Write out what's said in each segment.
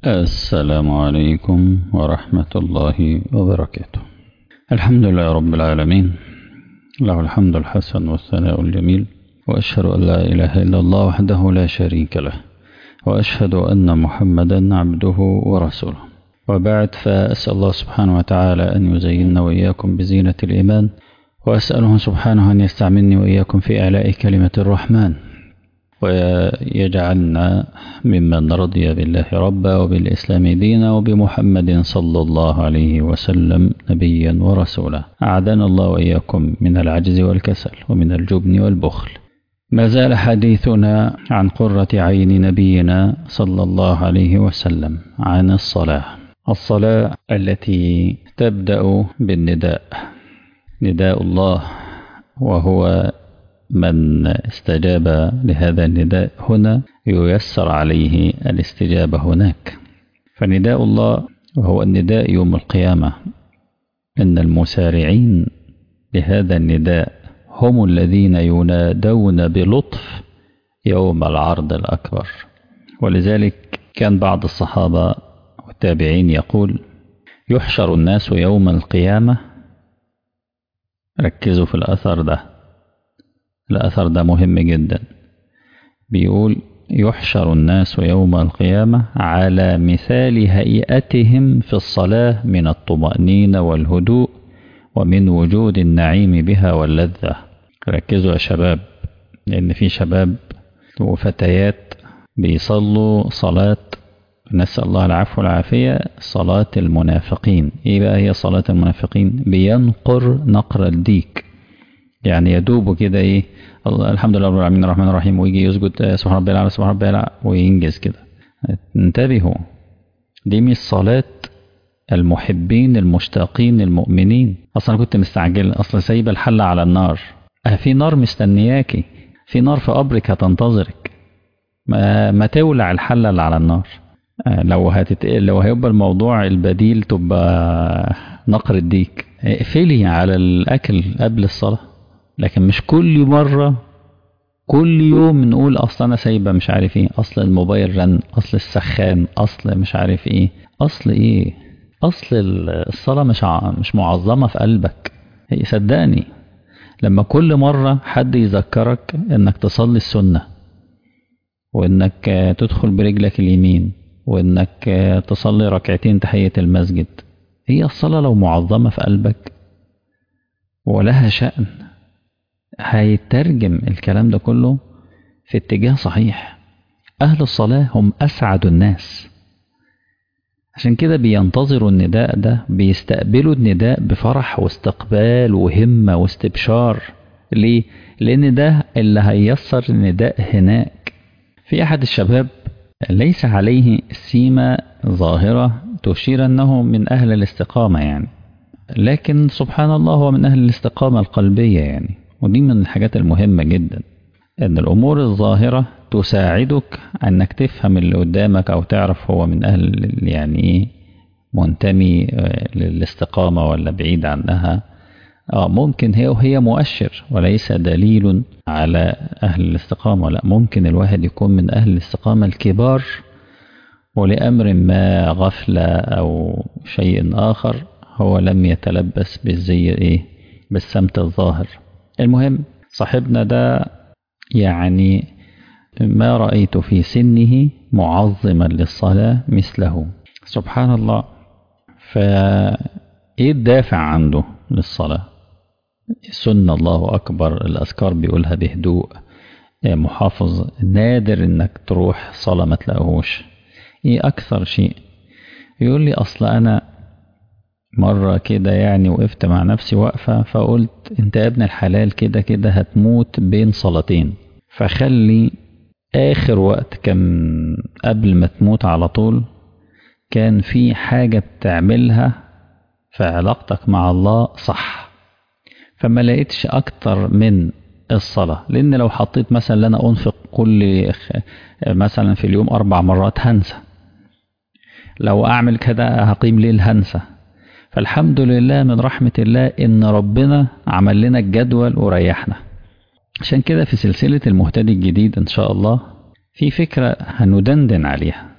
السلام عليكم ورحمة الله وبركاته. الحمد لله رب العالمين، له الحمد الحسن والثناء الجميل، وأشهد أن لا إله إلا الله وحده لا شريك له، وأشهد أن محمدا عبده ورسوله. وبعد، فأسأل الله سبحانه وتعالى أن يزيننا وإياكم بزينة الإيمان، وأسأله سبحانه أن يستعملني وإياكم في إعلاء كلمة الرحمن، ويجعلنا ممن رضي بالله ربا وبالإسلام دينا وبمحمد صلى الله عليه وسلم نبيا ورسولا. أعاذنا الله وإياكم من العجز والكسل ومن الجبن والبخل. ما زال حديثنا عن قرة عين نبينا صلى الله عليه وسلم، عن الصلاة التي تبدأ بالنداء، نداء الله، وهو من استجاب لهذا النداء هنا ييسر عليه الاستجابة هناك. فنداء الله وهو النداء يوم القيامة، إن المسارعين لهذا النداء هم الذين ينادون بلطف يوم العرض الأكبر. ولذلك كان بعض الصحابة والتابعين يقول: يحشر الناس يوم القيامة. ركزوا في الأثر ده مهم جدا. بيقول: يحشر الناس يوم القيامة على مثال هيئتهم في الصلاة من الطمأنينة والهدوء ومن وجود النعيم بها واللذة. ركزوا يا شباب، لأن في شباب وفتيات بيصلوا صلاة، نسأل الله العفو والعافية، صلاة المنافقين. إيه بقى هي صلاة المنافقين؟ بينقر نقر الديك، يعني يدوب كده، ايه، الحمد لله رب العالمين الرحمن الرحيم، ويجي يسجد سبحان ربي الأعلى سبحان ربي الأعلى وينجز كده. انتبهوا، دي مش صلاة المحبين المشتاقين المؤمنين. اصلا كنت مستعجل، اصلا سايبه الحلة على النار، في نار مستنياكي، في نار في قبرك هتنتظرك، ما تولع الحلة اللي على النار. لو هيبقى الموضوع البديل تبقى نقر الديك، اقفلي على الأكل قبل الصلاة. لكن مش كل مرة كل يوم نقول أصل أنا سايبة مش عارف إيه، أصل الموبايل رن، أصل السخان، أصل مش عارف إيه، أصل إيه، أصل الصلاة مش معظمة في قلبك. هي صدقني، لما كل مرة حد يذكرك إنك تصلي السنة، وإنك تدخل برجلك اليمين، وإنك تصلي ركعتين تحية المسجد، هي الصلاة لو معظمة في قلبك ولها شأن، هيترجم الكلام ده كله في اتجاه صحيح. أهل الصلاة هم أسعد الناس، عشان كده بينتظروا النداء ده، بيستقبلوا النداء بفرح واستقبال وهمة واستبشار. ليه؟ لأن ده اللي هيسر النداء هناك. في أحد الشباب ليس عليه سيمة ظاهرة تشير أنه من أهل الاستقامة يعني، لكن سبحان الله هو من أهل الاستقامة القلبية يعني. ودي من الحاجات المهمة جدا، أن الأمور الظاهرة تساعدك أنك تفهم اللي قدامك، أو تعرف هو من أهل يعني إيه، منتمي للاستقامة ولا بعيد عنها. ممكن هي مؤشر وليس دليل على أهل الاستقامة. لا، ممكن الواحد يكون من أهل الاستقامة الكبار، ولأمر ما غفلة أو شيء آخر هو لم يتلبس بالزي بالسمت الظاهر. المهم، صاحبنا ده يعني ما رأيت في سنه معظما للصلاة مثله، سبحان الله. فإيه الدافع عنده للصلاة؟ سنة، الله أكبر، الأذكار بيقولها بهدوء، محافظ، نادر إنك تروح صلاة ما تلاقوهوش. إيه أكثر شيء؟ يقول لي: أصل أنا مرة كده يعني وقفت مع نفسي وقفة، فقلت أنت يا ابن الحلال كده كده هتموت بين صلاتين، فخلي آخر وقت كان قبل ما تموت على طول كان في حاجة بتعملها في علاقتك مع الله صح، فما لقيتش أكتر من الصلاة. لأن لو حطيت مثلا لنا أنفق مثلا في اليوم 4 مرات هنسى، لو أعمل كده هقيم ليل هنسى. فالحمد لله من رحمة الله إن ربنا عمل لنا الجدول وريحنا. عشان كده في سلسلة المهتدي الجديد إن شاء الله في فكرة هندندن عليها،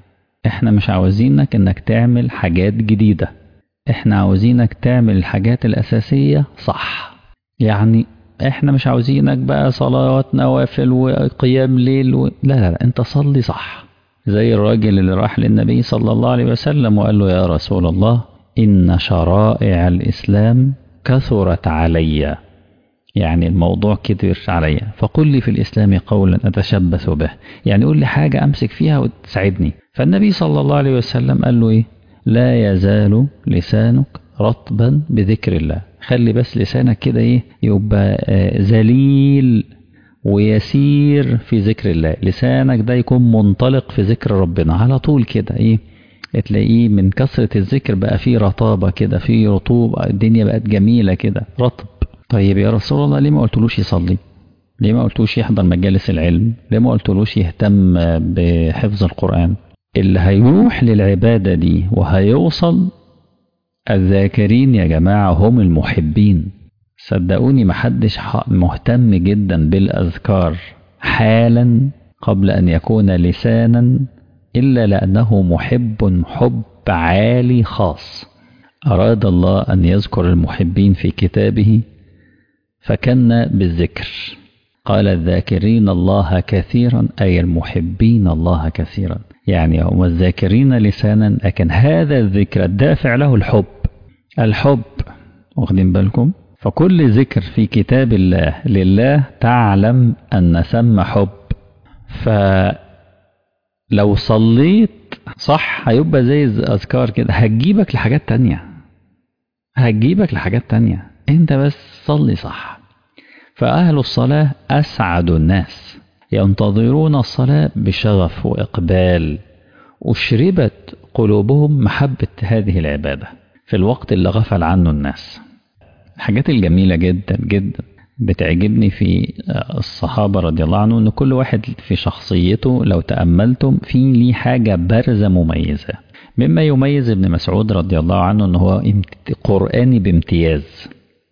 احنا مش عاوزينك انك تعمل حاجات جديدة، احنا عاوزينك تعمل الحاجات الأساسية صح. يعني احنا مش عاوزينك بقى صلوات نوافل وقيام ليل لا لا لا، انت صلي صح. زي الراجل اللي راح للنبي صلى الله عليه وسلم وقال له يا رسول الله إن شرائع الإسلام كثرت علي، يعني الموضوع كتير عليا، فقل لي في الإسلام قولا أتشبث به، يعني قول لي حاجة أمسك فيها وتساعدني. فالنبي صلى الله عليه وسلم قال له إيه؟ لا يزال لسانك رطبا بذكر الله، خلي بس لسانك كده إيه يبقى ذليل ويسير في ذكر الله، لسانك ده يكون منطلق في ذكر ربنا على طول كده، إيه تلاقيه من كثرة الذكر بقى فيه رطابة كده، فيه رطوبة، الدنيا بقت جميلة كده رطب. طيب يا رسول الله ليه ما قلتلوش يصلي؟ ليه ما قلتلوش يحضر مجالس العلم؟ ليه ما قلتلوش يهتم بحفظ القرآن؟ اللي هيروح للعبادة دي وهيوصل الذاكرين يا جماعة هم المحبين. صدقوني محدش مهتم جدا بالأذكار حالا قبل أن يكون لسانا إلا لأنه محب حب عالي خاص. أراد الله أن يذكر المحبين في كتابه فكنا بالذكر، قال الذاكرين الله كثيرا أي المحبين الله كثيرا، يعني هم الذاكرين لسانا لكن هذا الذكر الدافع له الحب واخدين بالكم؟ فكل ذكر في كتاب الله لله تعلم أن ثم حب. فلو صليت صح هيبقى زي الأذكار كده، هتجيبك لحاجات تانية، انت بس صلي صح. فأهل الصلاة أسعد الناس، ينتظرون الصلاة بشغف وإقبال، أشربت قلوبهم محبة هذه العبادة في الوقت اللي غفل عنه الناس. الحاجات الجميلة جدا جدا بتعجبني في الصحابة رضي الله عنهم، أن كل واحد في شخصيته لو تأملتم في ليه حاجة بارزة مميزة. مما يميز ابن مسعود رضي الله عنه أنه هو قرآني بامتياز،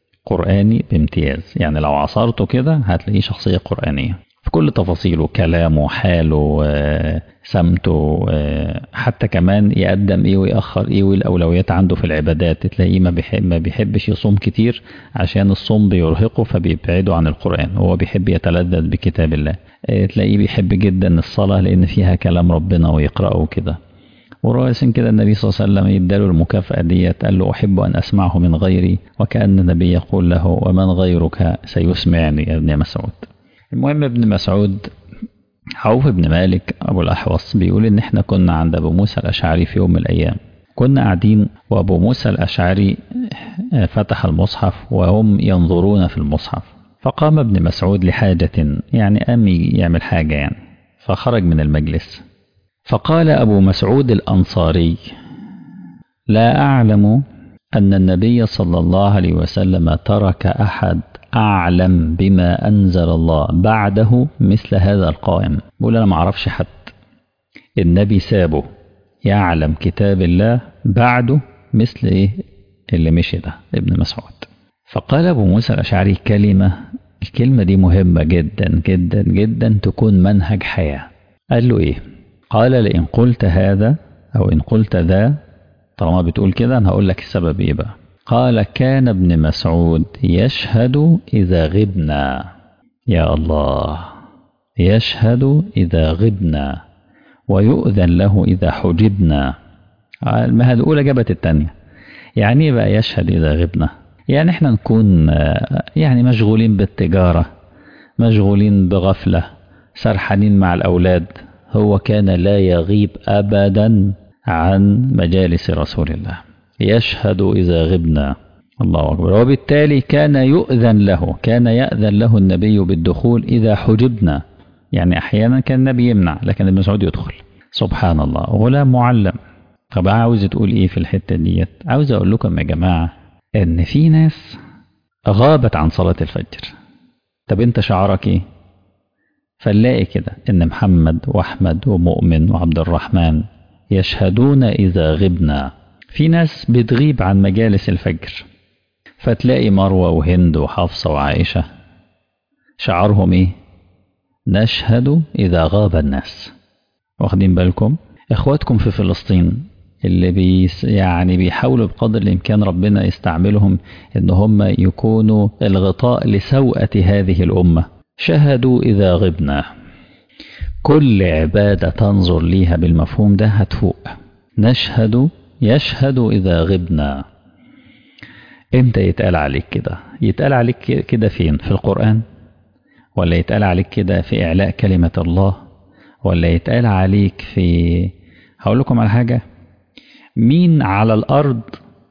يعني لو عصرته كده هتلاقيه شخصية قرآنية في كل تفاصيله، كلامه، حاله، سمته، حتى كمان يقدم ايه ويأخر ايه والأولويات عنده في العبادات. تلاقيه ما بيحبش يصوم كتير عشان الصوم بيرهقه فبيبعده عن القرآن، هو بيحب يتلذذ بكتاب الله. تلاقيه بيحب جدا الصلاة لأن فيها كلام ربنا ويقرأه كده. ورأسا كده النبي صلى الله عليه وسلم يداله المكافأة ديت، قال له أحب أن أسمعه من غيري، وكأن النبي يقول له ومن غيرك سيسمعني يا ابن مسعود. المهم ابن مسعود عوف بن مالك أبو الأحوص بيقول إن إحنا كنا عند أبو موسى الأشعري في يوم من الأيام، كنا قاعدين وأبو موسى الأشعري فتح المصحف وهم ينظرون في المصحف، فقام ابن مسعود لحاجة، يعني قام يعمل حاجة يعني، فخرج من المجلس. فقال أبو مسعود الأنصاري لا أعلم أن النبي صلى الله عليه وسلم ترك أحد أعلم بما أنزل الله بعده مثل هذا القائم. بقول أنا ما أعرفش حد النبي سابه يعلم كتاب الله بعده مثل إيه اللي مشي ده ابن مسعود. فقال أبو موسى الأشعري الكلمة دي مهمة جدا جدا جدا تكون منهج حياة. قال له إيه؟ قال لئن قلت هذا أو إن قلت ذا، طالما بتقول كده أنا هقول لك السبب إيه بقى. قال كان ابن مسعود يشهد إذا غبنا، يا الله، يشهد إذا غبنا ويؤذن له إذا حجبنا. ما الأولى جابت التانية. يعني إيه بقى يشهد إذا غبنا؟ يعني إحنا نكون يعني مشغولين بالتجارة، مشغولين بغفلة، سرحانين مع الأولاد، هو كان لا يغيب أبدا عن مجالس رسول الله، يشهد إذا غبنا. الله أكبر. وبالتالي كان يأذن له النبي بالدخول إذا حجبنا، يعني أحيانا كان النبي يمنع لكن ابن مسعود يدخل. سبحان الله، غلام معلم. طب عاوز تقول إيه في الحتة ديت؟ عاوز أقول لكم يا جماعة إن في ناس غابت عن صلاة الفجر. طب أنت شعرك إيه؟ فنلاقي كده إن محمد وأحمد ومؤمن وعبد الرحمن يشهدون إذا غبنا. في ناس بتغيب عن مجالس الفجر، فتلاقي مروة وهند وحفصة وعائشة شعرهم إيه؟ نشهد إذا غاب الناس. واخدين بالكم؟ إخواتكم في فلسطين اللي يعني بيحاولوا بقدر الإمكان ربنا يستعملهم إن هم يكونوا الغطاء لسوءة هذه الأمة. شهدوا إذا غبنا. كل عبادة تنظر ليها بالمفهوم ده هتفوق. يشهد إذا غبنا. امتى يتقال عليك كده؟ يتقال عليك كده فين؟ في القرآن؟ ولا يتقال عليك كده في إعلاء كلمة الله؟ ولا يتقال عليك في، هقول لكم على حاجة، مين على الأرض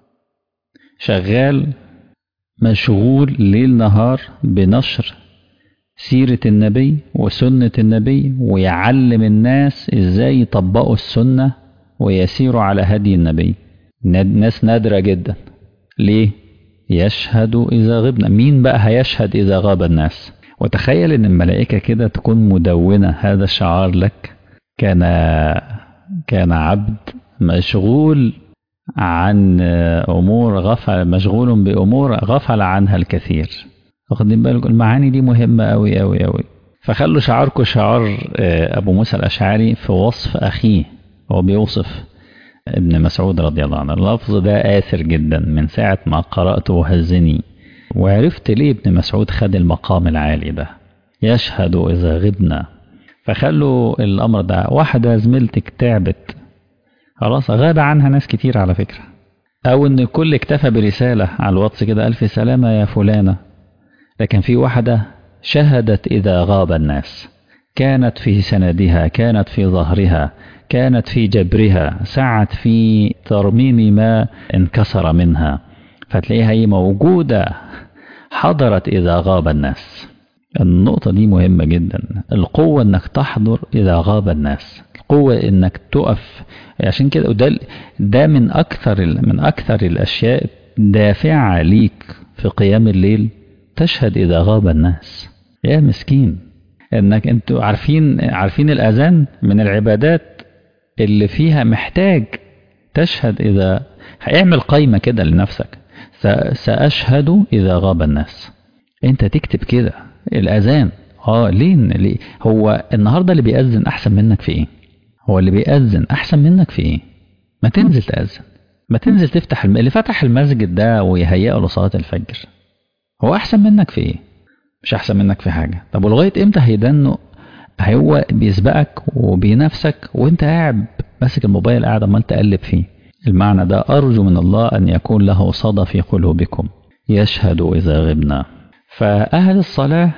شغال مشغول ليل نهار بنشر سيرة النبي وسنة النبي ويعلم الناس ازاي يطبقوا السنة ويسيروا على هدي النبي؟ ناس نادرة جدا. ليه؟ يشهد إذا غبنا. مين بقى هيشهد إذا غاب الناس؟ وتخيل ان الملائكة كده تكون مدونة هذا الشعار لك. كان عبد مشغول عن أمور مشغول بأمور غفل عنها الكثير. واخدين بالكم؟ المعاني دي مهمة أوي أوي أوي. فخلوا شعاركم شعار أبو موسى الأشعري في وصف أخيه. هو بيوصف ابن مسعود رضي الله عنه. اللفظ ده آثر جدا من ساعة ما قرأته وهزني، وعرفت ليه ابن مسعود خد المقام العالي ده. يشهد إذا غبنا. فخلوا الأمر ده. واحدة زميلتك تعبت خلاص، غاب عنها ناس كتير على فكرة، أو إن الكل اكتفى برسالة على الواتس كده ألف سلامة يا فلانة، لكن في واحدة شهدت إذا غاب الناس. كانت في سندها، كانت في ظهرها، كانت في جبرها، سعت في ترميم ما انكسر منها، فتلاقيها هي موجودة، حضرت إذا غاب الناس. النقطة دي مهمة جدا. القوة إنك تحضر إذا غاب الناس، القوة إنك تقف. عشان كده ده من أكثر الأشياء دافعة ليك في قيام الليل. تشهد إذا غاب الناس. يا مسكين، إنك أنتوا عارفين الأذان من العبادات اللي فيها محتاج تشهد إذا. هيعمل قايمة كده لنفسك، سأشهد إذا غاب الناس. أنت تكتب كده الأذان. ليه هو النهاردة اللي بيأذن أحسن منك في إيه؟ هو اللي بيأذن أحسن منك في إيه؟ ما تنزل تأذن، ما تنزل تفتح اللي فتح المسجد ده ويهيئه لصلاة الفجر هو أحسن منك في إيه؟ مش أحسن منك في حاجة. طب ولغاية إمتى هيدنه؟ هو بيسبقك وبينافسك وإنت قاعد ماسك الموبايل قاعد عمال تقلب فيه. المعنى ده أرجو من الله أن يكون له صدى في قلوبكم. يشهد إذا غبنا. فأهل الصلاة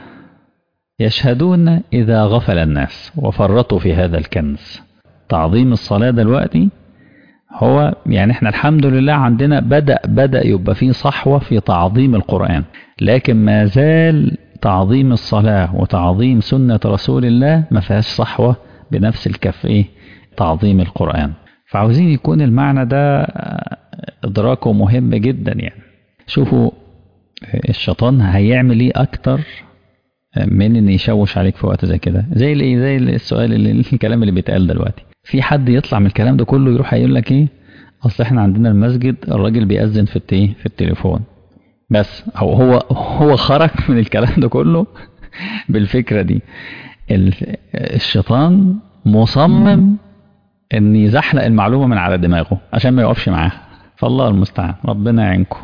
يشهدون إذا غفل الناس وفرطوا في هذا الكنز. تعظيم الصلاة دلوقتي هو يعني احنا الحمد لله عندنا بدأ يبقى فيه صحوة في تعظيم القرآن، لكن ما زال تعظيم الصلاة وتعظيم سنة رسول الله ما فيهاش صحوة بنفس الكف تعظيم القرآن. فعاوزين يكون المعنى ده إدراكه مهم جدا. يعني شوفوا الشيطان هيعمل ايه أكتر من ان يشوش عليك في وقت زي كده، زي السؤال الكلام اللي بيتقال دلوقتي. في حد يطلع من الكلام ده كله يروح يقول لك ايه؟ اصل احنا عندنا المسجد الراجل بيأذن في التليفون بس. هو خرج من الكلام ده كله بالفكرة دي. الشيطان مصمم ان يزحلق المعلومة من على دماغه عشان ما يقفش معاها. فالله المستعان، ربنا يعينكم.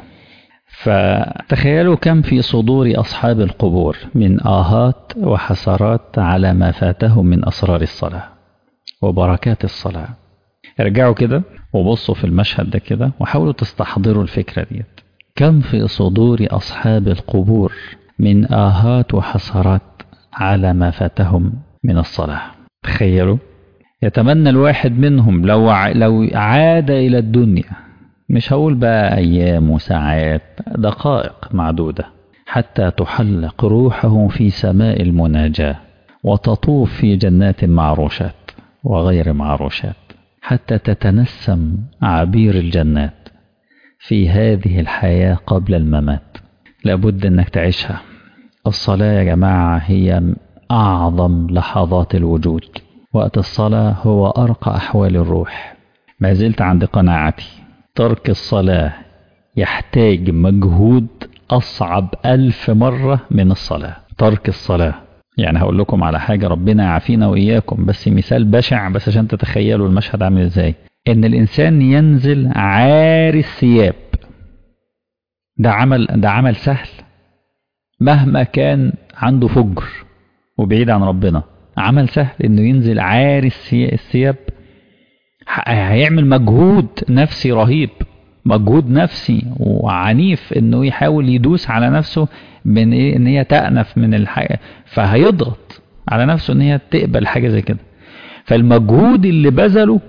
فتخيلوا كم في صدور أصحاب القبور من آهات وحسرات على ما فاتهم من أسرار الصلاة وبركات الصلاة. ارجعوا كده وبصوا في المشهد ده كده وحاولوا تستحضروا الفكرة دي. كم في صدور أصحاب القبور من آهات وحسرات على ما فاتهم من الصلاة. تخيلوا، يتمنى الواحد منهم لو عاد إلى الدنيا، مش هقول بقى أيام وساعات، دقائق معدودة، حتى تحلق روحه في سماء المناجاة وتطوف في جنات معروشات وغير معروشات، حتى تتنسم عبير الجنات في هذه الحياة قبل الممات. لابد أنك تعيشها. الصلاة يا جماعة هي أعظم لحظات الوجود. وقت الصلاة هو أرقى أحوال الروح. ما زلت عند قناعتي ترك الصلاة يحتاج مجهود أصعب 1000 مرة من الصلاة. ترك الصلاة يعني هقول لكم على حاجة ربنا يعافينا وإياكم، بس مثال بشع بس عشان تتخيلوا المشهد عامل إزاي. إن الإنسان ينزل عاري الثياب، ده عمل سهل مهما كان عنده فجر وبعيد عن ربنا. عمل سهل إنه ينزل عاري الثياب. هيعمل مجهود نفسي رهيب، مجهود نفسي وعنيف إنه يحاول يدوس على نفسه من إيه، إن هي تأنف من الحاجة، فهيضغط على نفسه إن هي تقبل حاجة زي كده. فالمجهود اللي بذله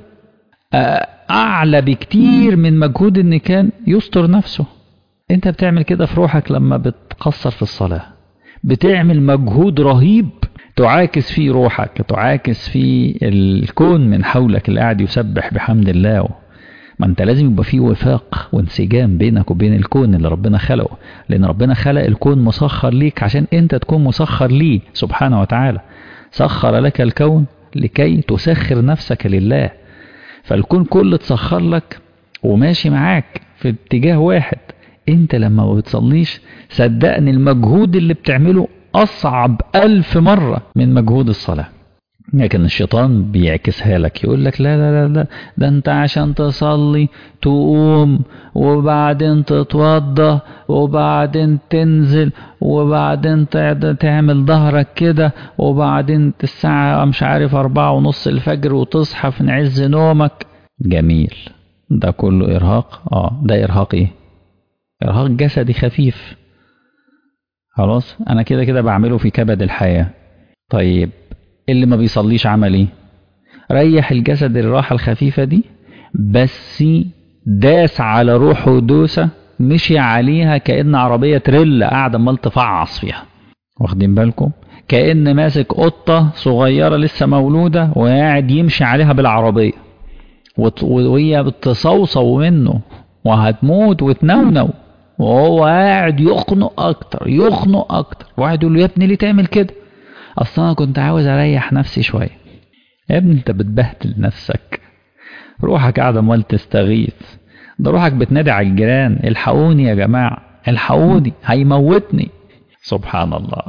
أعلى بكتير من مجهود إن كان يستر نفسه. أنت بتعمل كده في روحك لما بتقصر في الصلاة، بتعمل مجهود رهيب تعاكس فيه روحك، تعاكس فيه الكون من حولك اللي قاعد يسبح بحمد الله. ما انت لازم يبقى فيه وفاق وانسجام بينك وبين الكون اللي ربنا خلقه، لان ربنا خلق الكون مسخر ليك عشان انت تكون مسخر ليه سبحانه وتعالى. سخر لك الكون لكي تسخر نفسك لله، فالكون كله تسخر لك وماشي معاك في اتجاه واحد. انت لما ما بتصليش صدقني المجهود اللي بتعمله أصعب 1000 مرة من مجهود الصلاة. لكن الشيطان بيعكسها لك، يقول لك لا لا لا لا، ده انت عشان تصلي تقوم وبعدين تتوضى وبعدين تنزل وبعدين تعمل ظهرك كده وبعدين الساعة مش عارف 4:30 الفجر وتصحى في عز نومك. جميل، ده كله إرهاق. ده إرهاق إيه؟ إرهاق جسدي خفيف. خلاص أنا كده كده بعمله في كبد الحياة. طيب اللي ما بيصليش عمل ايه؟ ريح الجسد الراحة الخفيفة دي، بس داس على روحه دوسة مشي عليها كأن عربية تريل قاعدة عمال تفعص فيها. واخدين بالكم؟ كأن ماسك قطة صغيرة لسه مولودة وقاعد يمشي عليها بالعربية وهي بتصوصو منه وهتموت وتنونو، وهو قاعد يخنق أكتر يخنق أكتر. واحد يقول له يا ابني ليه تعمل كده؟ أصلا أنا كنت عاوز أريح نفسي شوية. يا ابني أنت بتبهدل نفسك، روحك قاعدة مال تستغيث، ده روحك بتنادي على الجيران الحقوني يا جماعة الحقوني هيموتني. سبحان الله.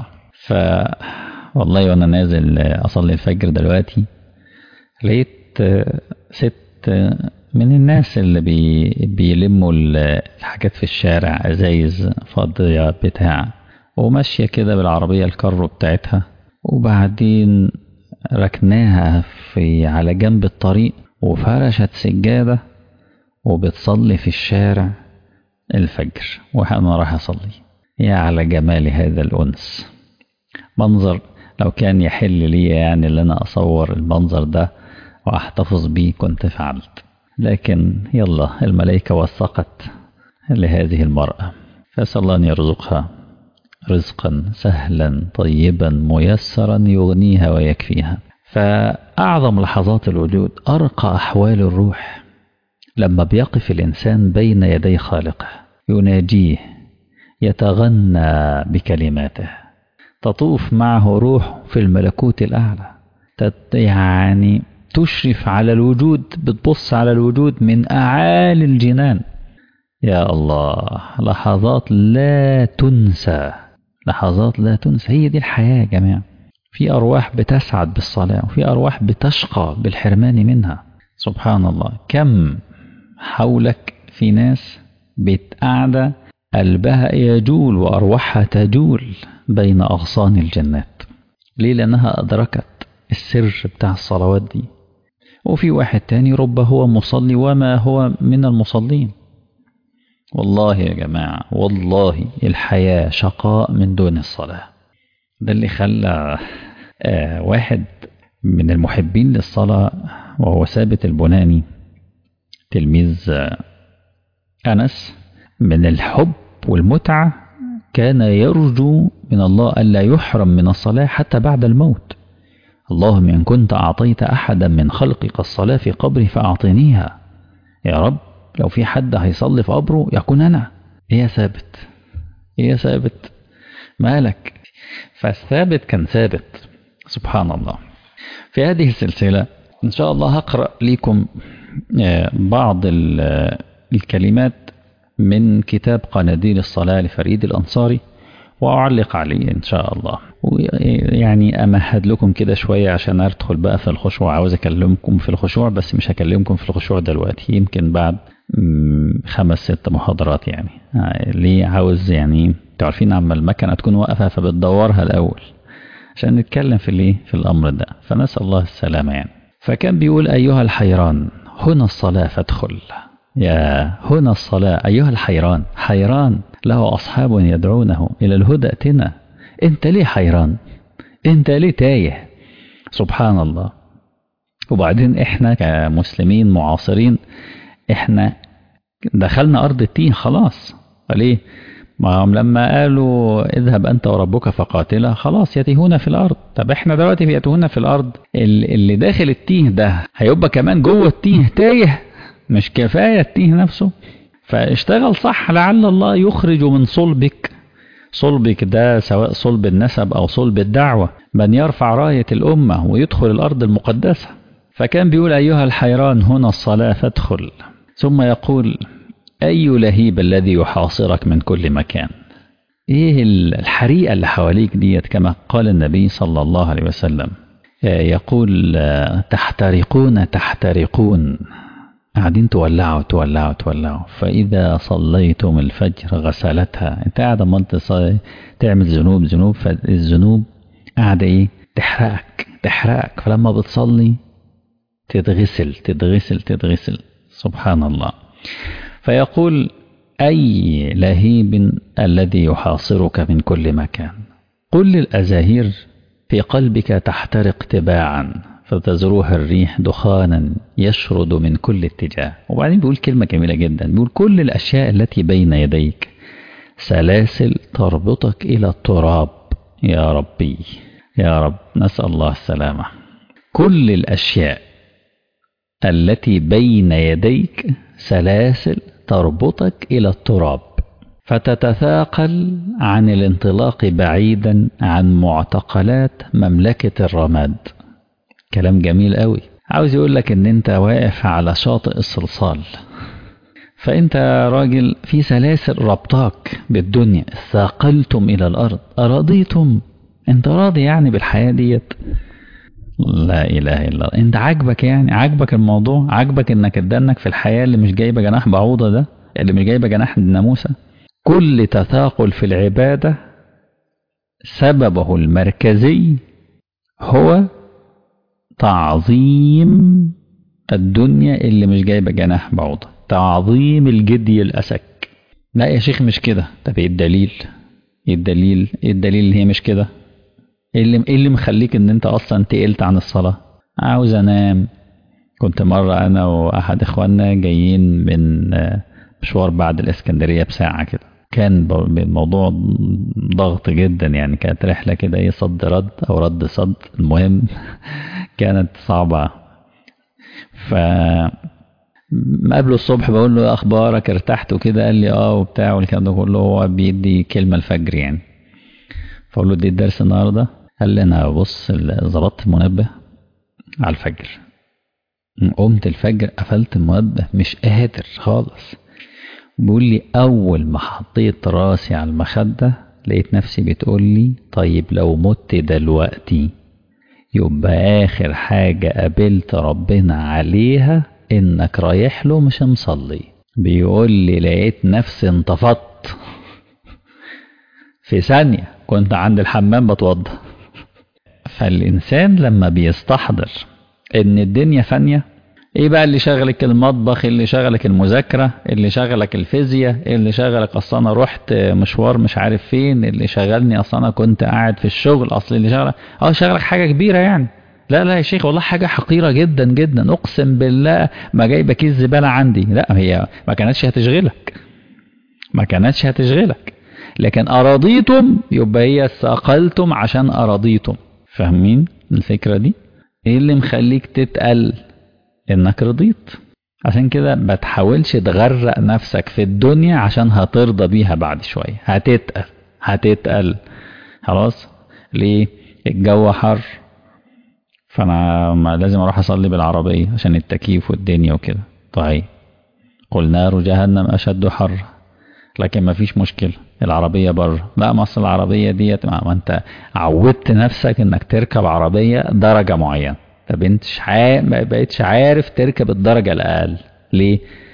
والله وأنا نازل أصلي الفجر دلوقتي لقيت ست من الناس اللي بيلموا الحاجات في الشارع، أزايز فاضية بتاع، وماشية كده بالعربية الكارو بتاعتها، وبعدين ركناها على جنب الطريق وفرشت سجادة وبتصلي في الشارع الفجر وأنا راح أصلي. يا على جمال هذا الأنس، منظر لو كان يحل لي يعني اللي أنا أصور المنظر ده وأحتفظ بيه كنت فعلت، لكن يلا الملائكة وثقت لهذه المرأة، فأسأل الله أن يرزقها رزقا سهلا طيبا ميسرا يغنيها ويكفيها. فأعظم لحظات الوجود أرقى أحوال الروح لما بيقف الإنسان بين يدي خالقه يناجيه يتغنى بكلماته، تطوف معه روح في الملكوت الأعلى، يعني تشرف على الوجود، بتبص على الوجود من أعالي الجنان. يا الله، لحظات لا تنسى، لحظات لا تنسى. هي دي الحياة يا جماعة. في أرواح بتسعد بالصلاة وفي أرواح بتشقى بالحرمان منها. سبحان الله، كم حولك في ناس قاعدة قلبها يجول وأرواحها تجول بين أغصان الجنات. ليه؟ لأنها أدركت السر بتاع الصلوات دي. وفي واحد تاني رب هو مصلي وما هو من المصلين. والله يا جماعة، والله الحياة شقاء من دون الصلاة. ده اللي خلى واحد من المحبين للصلاة وهو ثابت البناني تلميذ أنس، من الحب والمتعة كان يرجو من الله ألا يحرم من الصلاة حتى بعد الموت. اللهم إن كنت أعطيت أحدا من خلقك الصلاة في قبري فأعطنيها. يا رب لو في حد هيصلي في قبره يكون أنا. إيه يا ثابت، إيه يا ثابت مالك؟ فالثابت كان ثابت. سبحان الله. في هذه السلسلة إن شاء الله هقرأ لكم بعض الكلمات من كتاب قناديل الصلاة لفريد الأنصاري، وأعلق عليه إن شاء الله. يعني أمهد لكم كده شوية عشان أدخل بقى في الخشوع. عاوز أكلمكم في الخشوع بس مش هكلمكم في الخشوع دلوقتي، يمكن بعد 5-6 محاضرات يعني. ليه؟ عاوز يعني تعرفين عما المكنة تكون واقفة فبتدورها الأول عشان نتكلم في الأمر ده. فنسأل الله السلامة يعني. فكان بيقول أيها الحيران هنا الصلاة فادخل. يا هنا الصلاة أيها الحيران، حيران له أصحاب يدعونه إلى الهدى ائتنا. أنت ليه حيران؟ أنت ليه تايه؟ سبحان الله. وبعدين إحنا كمسلمين معاصرين إحنا دخلنا أرض التين خلاص. فليه؟ ما هم لما قالوا اذهب أنت وربك فقاتلا خلاص يتيهون في الأرض. طب إحنا دلوقتي يتيهون في الأرض، اللي داخل التيه ده هيبقى كمان جوه التيه تايه؟ مش كفاية التيه نفسه؟ فاشتغل صح لعل الله يخرج من صلبك ده، سواء صلب النسب أو صلب الدعوة، من يرفع راية الأمة ويدخل الأرض المقدسة. فكان بيقول أيها الحيران هنا الصلاة فادخل. ثم يقول أي لهيب الذي يحاصرك من كل مكان. إيه الحريقة اللي حواليك ديت؟ كما قال النبي صلى الله عليه وسلم يقول تحترقون، قاعدين تولعوا فإذا صليتم الفجر غسلتها. انت قاعد ما انت تعمل ذنوب فالذنوب قاعدة ايه؟ تحرقك فلما بتصلي تتغسل. سبحان الله. فيقول أي لهيب الذي يحاصرك من كل مكان. قل للأزاهير في قلبك تحترق تباعا فتزروها الريح دخانا يشرد من كل اتجاه. وبعدين بيقول كلمة جميلة جدا، بيقول كل الأشياء التي بين يديك سلاسل تربطك إلى التراب. يا ربي يا رب، نسأل الله السلامة. كل الأشياء التي بين يديك سلاسل تربطك إلى التراب فتتثاقل عن الانطلاق بعيدا عن معتقلات مملكة الرماد. كلام جميل قوي. عاوز يقول لك ان انت واقف على شاطئ الصلصال، فانت راجل في سلاسل ربطاك بالدنيا، ثاقلتم الى الارض ارضيتم. انت راضي يعني بالحياة ديت؟ لا اله الا الله. انت عاجبك يعني؟ عاجبك الموضوع؟ عاجبك انك تدنك في الحياة اللي مش جايبة جناح بعوضة ده، اللي مش جايبة جناح الناموسة؟ كل تثاقل في العبادة سببه المركزي هو تعظيم الدنيا اللي مش جايبة جناح بعوضة، تعظيم الجدي الأسك. لا يا شيخ مش كده. طب ايه الدليل؟ الدليل اللي هي مش كده؟ ايه اللي مخليك ان انت اصلا تقلت عن الصلاة؟ عاوز انام. كنت مرة انا واحد اخواننا جايين من مشوار بعد الاسكندرية بساعة كده، كان الموضوع ضغط جدا يعني، كانت رحلة كده ايه صد رد او رد صد، المهم كانت صعبة. قبله الصبح بقول له اخبارك ارتحت وكده، قال لي وبتاع والكلام ده كله. هو بيدي كلمة الفجر يعني، فقول له دي الدرس النهارده. قال لي انا بص ظبطت المنبه على الفجر، قمت الفجر قفلت المنبه مش قادر خالص. بيقول لي اول ما حطيت راسي على المخدة لقيت نفسي بتقول لي طيب لو مت دلوقتي يبقى اخر حاجة قابلت ربنا عليها انك رايح له مش مصلي. بيقول لي لقيت نفسي انتفضت في ثانية، كنت عند الحمام بتوضى. فالإنسان لما بيستحضر إن الدنيا فانية، إيه بقى اللي شغلك؟ المطبخ، اللي شغلك المذاكرة، اللي شغلك الفيزياء، اللي شغلك أصلا أنا رحت مشوار مش عارف فين، اللي شغلني أصلا أنا كنت قاعد في الشغل، أصل اللي شغلك شغلك حاجة كبيرة يعني. لا يا شيخ والله حاجة حقيرة جدا جدا، أقسم بالله ما جايبة كيس زبالة عندي. لا هي ما كانتش هتشغلك، لكن أراضيتم يبقى هي استقلتم عشان أراضيتم. فاهمين الفكرة دي؟ ايه اللي مخليك تتقل؟ انك رضيت. عشان كده ما تحاولش تغرق نفسك في الدنيا عشان هترضى بيها بعد شوية. هتتقل خلاص. ليه؟ الجو حر، فانا ما لازم اروح اصلي بالعربية عشان التكييف والدنيا وكده. طيب قل نار جهنم اشد حر. لكن ما فيش مشكلة العربية بره. لا، ما اصل العربية ديت ما انت عودت نفسك انك تركب عربية درجة معينة. طب انت ما بقيتش عارف تركب الدرجة الأقل ليه؟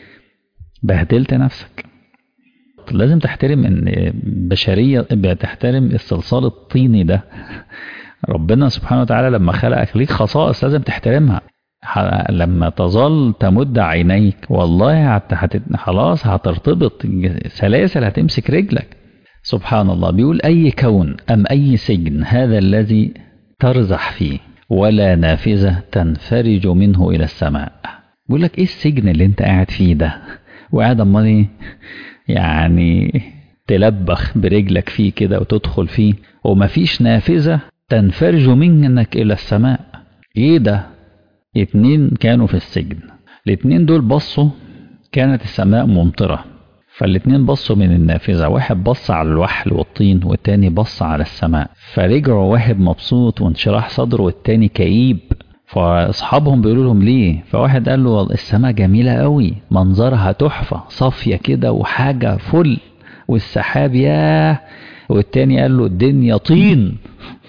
بهدلت نفسك. لازم تحترم ان بشرية، تحترم الصلصال الطيني ده. ربنا سبحانه وتعالى لما خلقك ليك خصائص لازم تحترمها. لما تظل تمد عينيك والله خلاص هترتبط سلاسل هتمسك رجلك. سبحان الله. بيقول أي كون أم أي سجن هذا الذي ترزح فيه ولا نافذة تنفرج منه إلى السماء. بيقول لك إيه السجن اللي أنت قاعد فيه ده وقاعد أمال إيه يعني تلبخ برجلك فيه كده وتدخل فيه ومفيش نافذة تنفرج منك إلى السماء. إيه ده؟ 2 كانوا في السجن، الاتنين دول بصوا كانت السماء ممطرة، فالاتنين بصوا من النافذة، واحد بص على الوحل والطين والتاني بص على السماء، فرجعوا واحد مبسوط وانشراح صدره والتاني كئيب. فاصحابهم بيقولوا لهم ليه؟ فواحد قال له السماء جميلة قوي، منظرها تحفة صافية كده وحاجة فل والسحاب ياه. والتاني قال له الدنيا طين.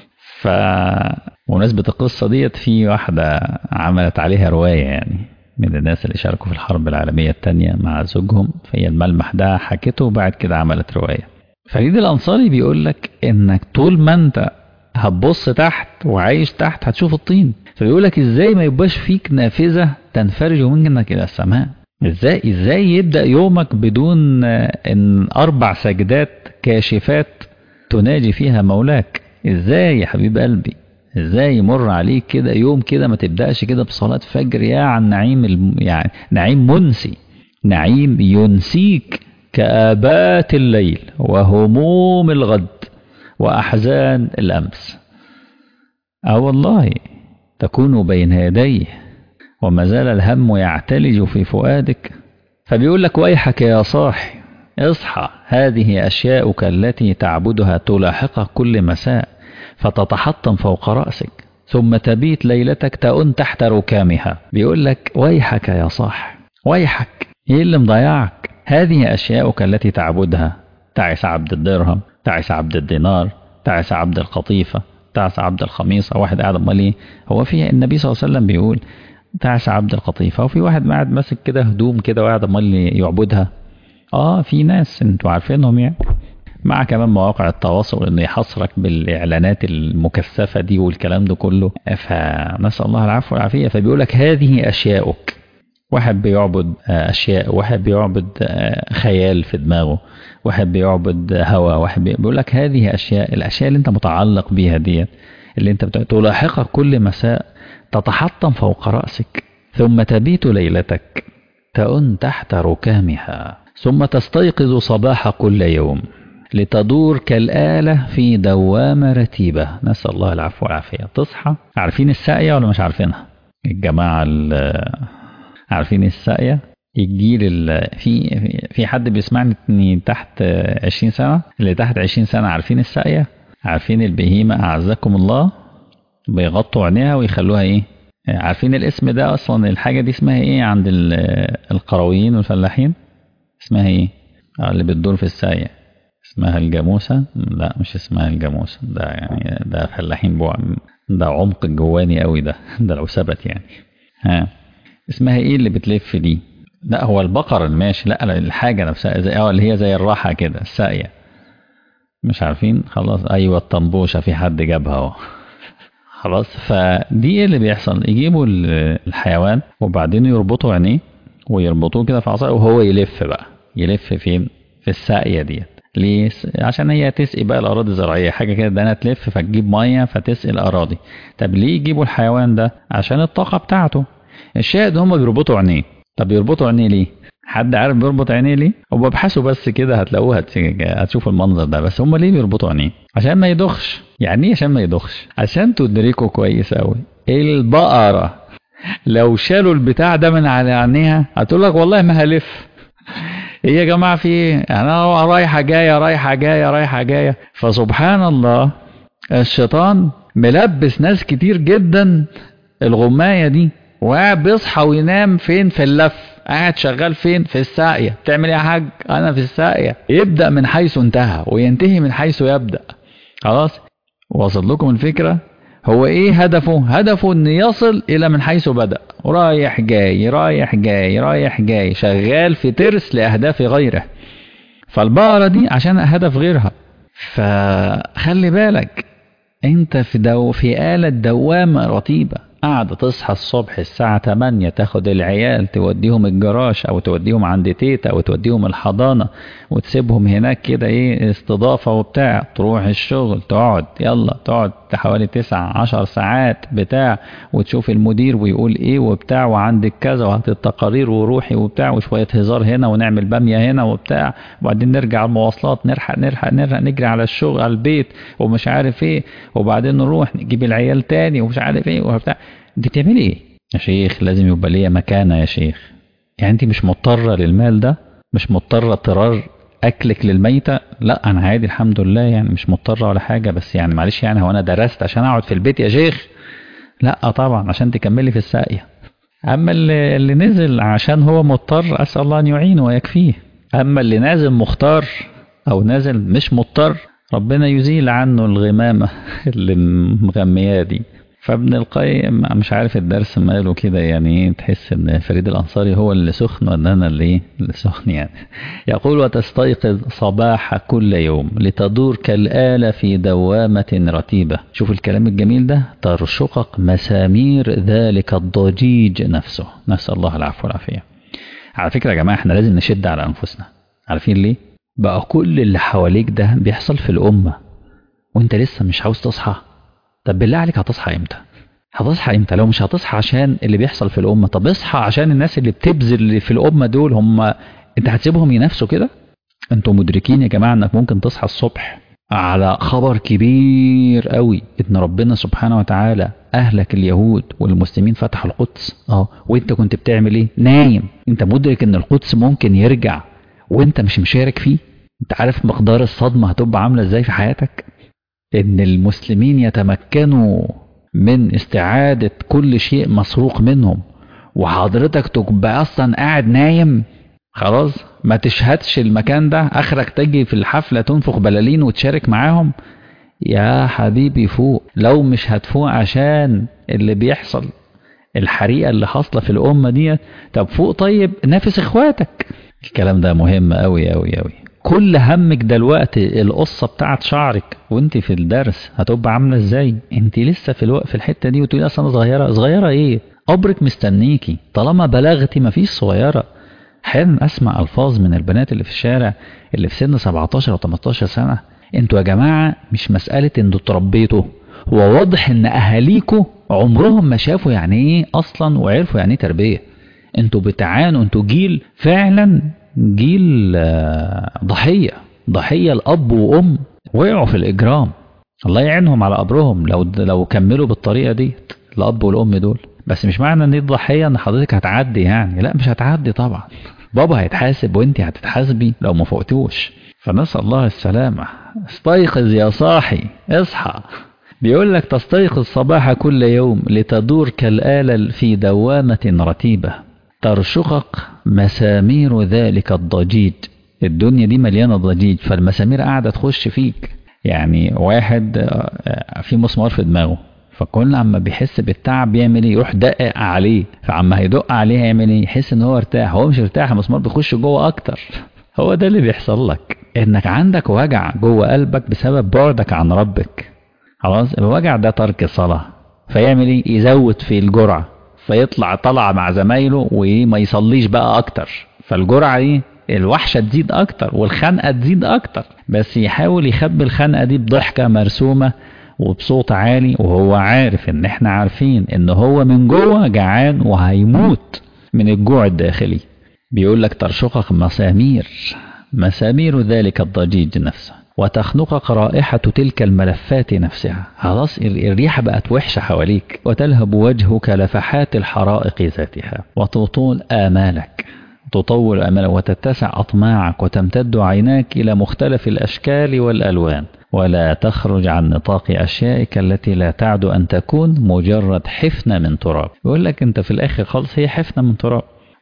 بمناسبة القصة ديت في واحدة عملت عليها رواية يعني من الناس اللي شاركوا في الحرب العالمية التانية مع زوجهم، فهي الملمح ده حكته وبعد كده عملت رواية. فريد الأنصاري بيقول لك انك طول ما انت هتبص تحت وعايش تحت هتشوف الطين. فبيقول لك ازاي ما يبقاش فيك نافذة تنفرج منك الى السماء؟ ازاي يبدأ يومك بدون ان 4 سجدات كاشفات تناجي فيها مولاك؟ ازاي يا حبيب قلبي؟ ازاي يمر عليك كده يوم كده ما تبدأش كده بصلاة فجر يا عن نعيم يعني نعيم منسي، نعيم ينسيك كآبات الليل وهموم الغد وأحزان الأمس. والله تكون بين يديه وما زال الهم يعتلج في فؤادك. فبيقول لك ويحك يا صاحي اصحى، هذه أشياؤك التي تعبدها تلاحقك كل مساء فتتحطم فوق رأسك ثم تبيت ليلتك تؤن تحت ركامها. بيقول لك ويحك يا صاحي، ويحك، ايه اللي مضيعك؟ هذه أشياؤك التي تعبدها. تعس عبد الدرهم، تعس عبد الدينار، تعس عبد القطيفة، تعس عبد الخميصة. واحد قاعد امال ايه؟ هو في النبي صلى الله عليه وسلم بيقول تعس عبد القطيفة، وفي واحد قاعد ماسك كده هدوم كده وقاعد امال يعبدها. في ناس انتوا عارفينهم يعني، مع كمان مواقع التواصل انه يحصرك بالاعلانات المكثفة دي والكلام ده كله، فنسأل الله العفو والعافية. فبيقول لك هذه أشياؤك. واحد بيعبد أشياء، واحد بيعبد خيال في دماغه، واحد بيعبد هوى، واحد بيقول لك هذه أشياء، الأشياء اللي أنت متعلق بيها دي اللي أنت تلاحقك كل مساء تتحطم فوق رأسك ثم تبيت ليلتك تؤن تحت ركامها ثم تستيقظ صباح كل يوم لتدور كالآلة في دوامة رتيبة. نسأل الله العفو والعافية. تصحى، عارفين الساقية ولا مش عارفينها؟ الجماعة عارفين الساقية؟ الجيل في حد بيسمعني تحت 20 سنة؟ اللي تحت 20 سنة عارفين الساقية؟ عارفين البهيمة أعزكم الله؟ بيغطوا عينيها ويخلوها ايه؟ عارفين الاسم ده اصلا؟ الحاجة دي اسمها ايه عند القرويين والفلاحين؟ اسمها ايه؟ اللي بتدور في الساقية اسمها الجاموسة؟ لا مش اسمها الجاموسة، ده يعني ده فلاحين ده عمق جواني قوي ده لو ثبت يعني. اسمها ايه اللي بتلف دي؟ لا هو البقر الماشي، لا الحاجة نفسها زي اللي هي زي الراحة كده، الساقية. مش عارفين؟ خلاص ايوه الطنبوشة في حد جابها اهو. خلاص. فدي ايه اللي بيحصل؟ يجيبوا الحيوان وبعدين يربطوا عينيه ويربطوه كده في عصايه وهو يلف بقى. يلف فين؟ في الساقية ديت. ليه؟ عشان هي تسقي بقى الأراضي الزراعية، حاجة كده ده أنا تلف فتجيب مية فتسقي الأراضي. طب ليه يجيبوا الحيوان ده؟ عشان الطاقة بتاعته. الشاهد هم بيربطوا عينيه. طب يربطوا عينيه ليه؟ حد عارف بيربط عينيه ليه؟ هو ببحثوا بس كده هتلاقوها هتشوفوا المنظر ده. بس هم ليه بيربطوا عينيه؟ عشان ما يدخش. يعني ايه عشان ما يدخش؟ عشان تدركوا كويس قوي. البقرة لو شالوا البتاع ده من على عينيها هتقول لك والله ما هلف. ايه يا جماعة في ايه؟ انا رايحة جاية رايحة جاية رايحة جاية. فسبحان الله الشيطان ملبس ناس كتير جدا الغماية دي، وقاعد بيصحى وينام فين؟ في اللف. قاعد شغال فين؟ في الساقية. بتعمل ايه يا حاج؟ انا في الساقية. يبدأ من حيث انتهى وينتهي من حيث يبدأ. خلاص وصل لكم الفكرة؟ هو ايه هدفه؟ هدفه ان يصل الى من حيث بدأ، رايح جاي رايح جاي رايح جاي، شغال في ترس لأهداف غيره. فالبقرة دي عشان هدف غيرها. فخلي بالك انت في آلة دوامة رتيبة، قاعدة تصحى الصبح الساعة 8 تاخد العيال توديهم الجراج او توديهم عند تيتا او توديهم الحضانة وتسيبهم هناك كده ايه استضافة وبتاع، تروح الشغل تقعد يلا تقعد حوالي 9-10 ساعات بتاع، وتشوف المدير ويقول ايه وبتاع، وعندك كذا وهات التقارير وروحي وبتاع، وشوية هزار هنا ونعمل بامية هنا وبتاع، وبعدين نرجع المواصلات نلحق نجري على الشغل على البيت ومش عارف ايه، وبعدين نروح نجيب العيال تاني ومش عارف ايه وبتاع. انت بتعملي ايه يا شيخ؟ لازم يبقى ليا مكانة يا شيخ. يعني انت مش مضطرة للمال ده؟ مش مضطرة اضطرار اكلك للميتة؟ لا انا عادي الحمد لله، يعني مش مضطرة ولا حاجة، بس يعني معلش يعني هو انا درست عشان اقعد في البيت يا شيخ؟ لا طبعا عشان تكملي في الساقية. اما اللي نزل عشان هو مضطر اسأل الله ان يعينه ويكفيه. اما اللي نازل مختار او نازل مش مضطر ربنا يزيل عنه الغمامة اللي مغمياه دي. فابن القيم مش عارف الدرس ماله كده، يعني ايه، تحس ان فريد الانصاري هو اللي سخن ولا انا اللي سخن يعني. يقول وتستيقظ صباح كل يوم لتدور كالآلة في دوامة رتيبة. شوف الكلام الجميل ده، ترشقك مسامير ذلك الضجيج نفسه. نسأل الله العفو والعافية. على فكرة يا جماعة احنا لازم نشد على انفسنا. عارفين ليه؟ بقى كل اللي حواليك ده بيحصل في الأمة وانت لسه مش عاوز تصحى. طب بالله عليك هتصحى امتى؟ هتصحى امتى لو مش هتصحى عشان اللي بيحصل في الأمة؟ طب اصحى عشان الناس اللي بتبذل اللي في الأمة دول، هم انت هتسيبهم ينافسوا كده؟ انتوا مدركين يا جماعة انك ممكن تصحى الصبح على خبر كبير قوي ان ربنا سبحانه وتعالى اهلك اليهود والمسلمين فتحوا القدس، وانت كنت بتعمل ايه؟ نايم. انت مدرك ان القدس ممكن يرجع وانت مش مشارك فيه؟ انت عارف مقدار الصدمة هتبقى عاملة ازاي في حياتك؟ ان المسلمين يتمكنوا من استعادة كل شيء مسروق منهم وحضرتك تبقى اصلا قاعد نايم خلاص، ما تشهدش المكان ده، اخرك تجي في الحفلة تنفخ بلالين وتشارك معاهم. يا حبيبي فوق. لو مش هتفوق عشان اللي بيحصل الحريقة اللي حاصلة في الأمة دي، طب فوق طيب نافس اخواتك. الكلام ده مهم قوي قوي قوي. كل همك دلوقتي القصة بتاعت شعرك وانت في الدرس هتبقى عاملة ازاي؟ انت لسه في الحتة دي وتقولي اصلا صغيرة. صغيرة ايه؟ قبرك مستنيكي طالما بلغتي، مفيش صغيرة. احيانا اسمع الفاظ من البنات اللي في الشارع اللي في سن 17 و 18 سنة. انتوا يا جماعة مش مسألة انتوا اتربيتوا، هو واضح ان اهاليكوا عمرهم ما شافوا يعني ايه اصلا وعرفوا يعني ايه تربية. انتوا بتعانوا، انتوا جيل فعلا جيل ضحية الأب وأم وقعوا في الإجرام. الله يعينهم على قبرهم لو كملوا بالطريقة دي الأب والأم دول. بس مش معنى ان دي ضحية ان حضرتك هتعدي، يعني لا مش هتعدي طبعا. بابا هيتحاسب وانت هتتحاسبي لو ما فوقتوش. فنسأل الله السلامة. استيقظ يا صاحي اصحى. بيقول لك تستيقظ صباح كل يوم لتدور كالآلة في دوامة رتيبة ترشقك مسامير ذلك الضجيج. الدنيا دي مليانة ضجيج، فالمسامير قاعدة تخش فيك. يعني واحد في مسمار في دماغه، فكل عما بيحس بالتعب بيعمل ايه؟ يروح دقق عليه، فعما هيدق عليه هيعمل ايه؟ يحس ان هو ارتاح. هو مش ارتاح، المسمار بيخش جوه اكتر. هو ده اللي بيحصل لك، انك عندك وجع جوه قلبك بسبب بعدك عن ربك. خلاص الوجع ده ترك صلاة، فيعمل ايه؟ يزود في الجرعة، طلع مع زمايله وما يصليش بقى اكتر، فالجرعة ايه؟ الوحشة تزيد اكتر والخنقة تزيد اكتر. بس يحاول يخبي الخنقة دي بضحكة مرسومة وبصوت عالي، وهو عارف ان احنا عارفين ان هو من جوه جعان وهيموت من الجوع الداخلي. بيقول لك ترشقك مسامير ذلك الضجيج نفسه، وتخنقك رائحة تلك الملفات نفسها. خلاص الريحة بقت وحشة حواليك، وتلهب وجهك لفحات الحرائق ذاتها، وتطول آمالك وتتسع أطماعك، وتمتد عيناك إلى مختلف الأشكال والألوان، ولا تخرج عن نطاق أشيائك التي لا تعد أن تكون مجرد حفنة من تراب. يقول لك أنت في الآخر خالص هي حفنة من تراب،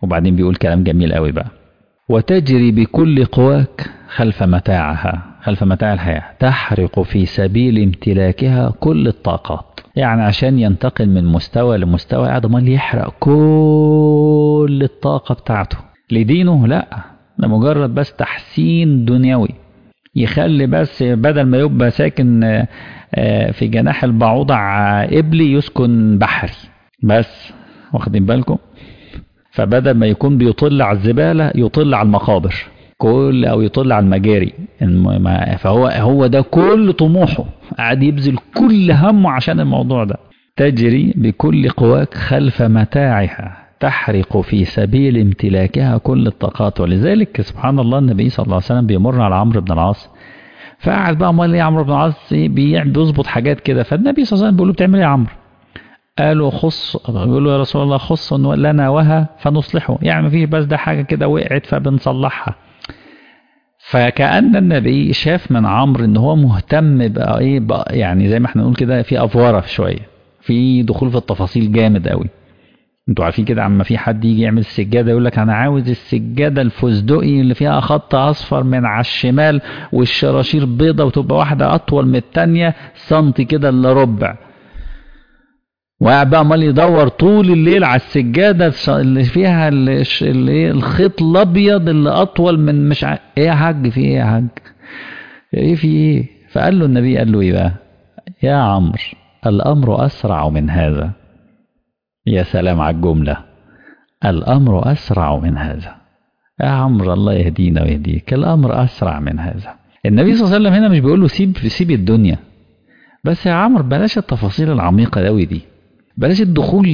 وبعدين بيقول كلام جميل قوي بقى: وتجري بكل قواك خلف متاعها، خلف متاع الحياة، تحرق في سبيل امتلاكها كل الطاقات. يعني عشان ينتقل من مستوى لمستوى قاعد امال يحرق كل الطاقة بتاعته لدينه؟ لا، ده مجرد بس تحسين دنيوي، يخلي بس بدل ما يبقى ساكن في جناح البعوضة قبلي يسكن بحري بس، واخدين بالكم؟ فبدل ما يكون بيطل على الزبالة يطل على المقابر أو يطل على المجاري. فهو ده كل طموحه، قاعد يبذل كل همه عشان الموضوع ده. تجري بكل قواك خلف متاعها، تحرق في سبيل امتلاكها كل الطاقات. ولذلك سبحان الله النبي صلى الله عليه وسلم بيمر على عمرو بن العاص، فقعد بقى امال ايه عمرو بن العاص بيظبط حاجات كده، فالنبي صلى الله عليه وسلم بيقول له بتعمل ايه يا عمرو؟ قالوا يقول له يا رسول الله خص لنا وها فنصلحه، يعني ما فيش بس ده حاجه كده وقعت فبنصلحها. فكأن النبي شاف من عمرو ان هو مهتم بقى ايه بقى، يعني زي ما احنا نقول كده في افوره شويه، في دخول في التفاصيل جامد قوي. انتوا عارفين كده عما في حد يجي يعمل السجاده يقول لك انا عاوز السجاده الفستقي اللي فيها خط اصفر من على الشمال والشراشير بيضه وتبقى واحده اطول من الثانيه سنتي كده الا ربع، وقاعد بقى عمال يدور طول الليل على السجاده اللي فيها الخيط الابيض اللي اطول من مش ايه يا حاج، في ايه يا حاج، ايه في ايه؟ فقال له النبي، قال له ايه بقى؟ يا عمرو الامر اسرع من هذا. يا سلام على الجمله، الامر اسرع من هذا. يا عمرو الله يهدينا ويهديك، الامر اسرع من هذا. النبي صلى الله عليه وسلم هنا مش بيقول له سيب الدنيا، بس يا عمرو بلاش التفاصيل العميقه قوي دي، بلاش الدخول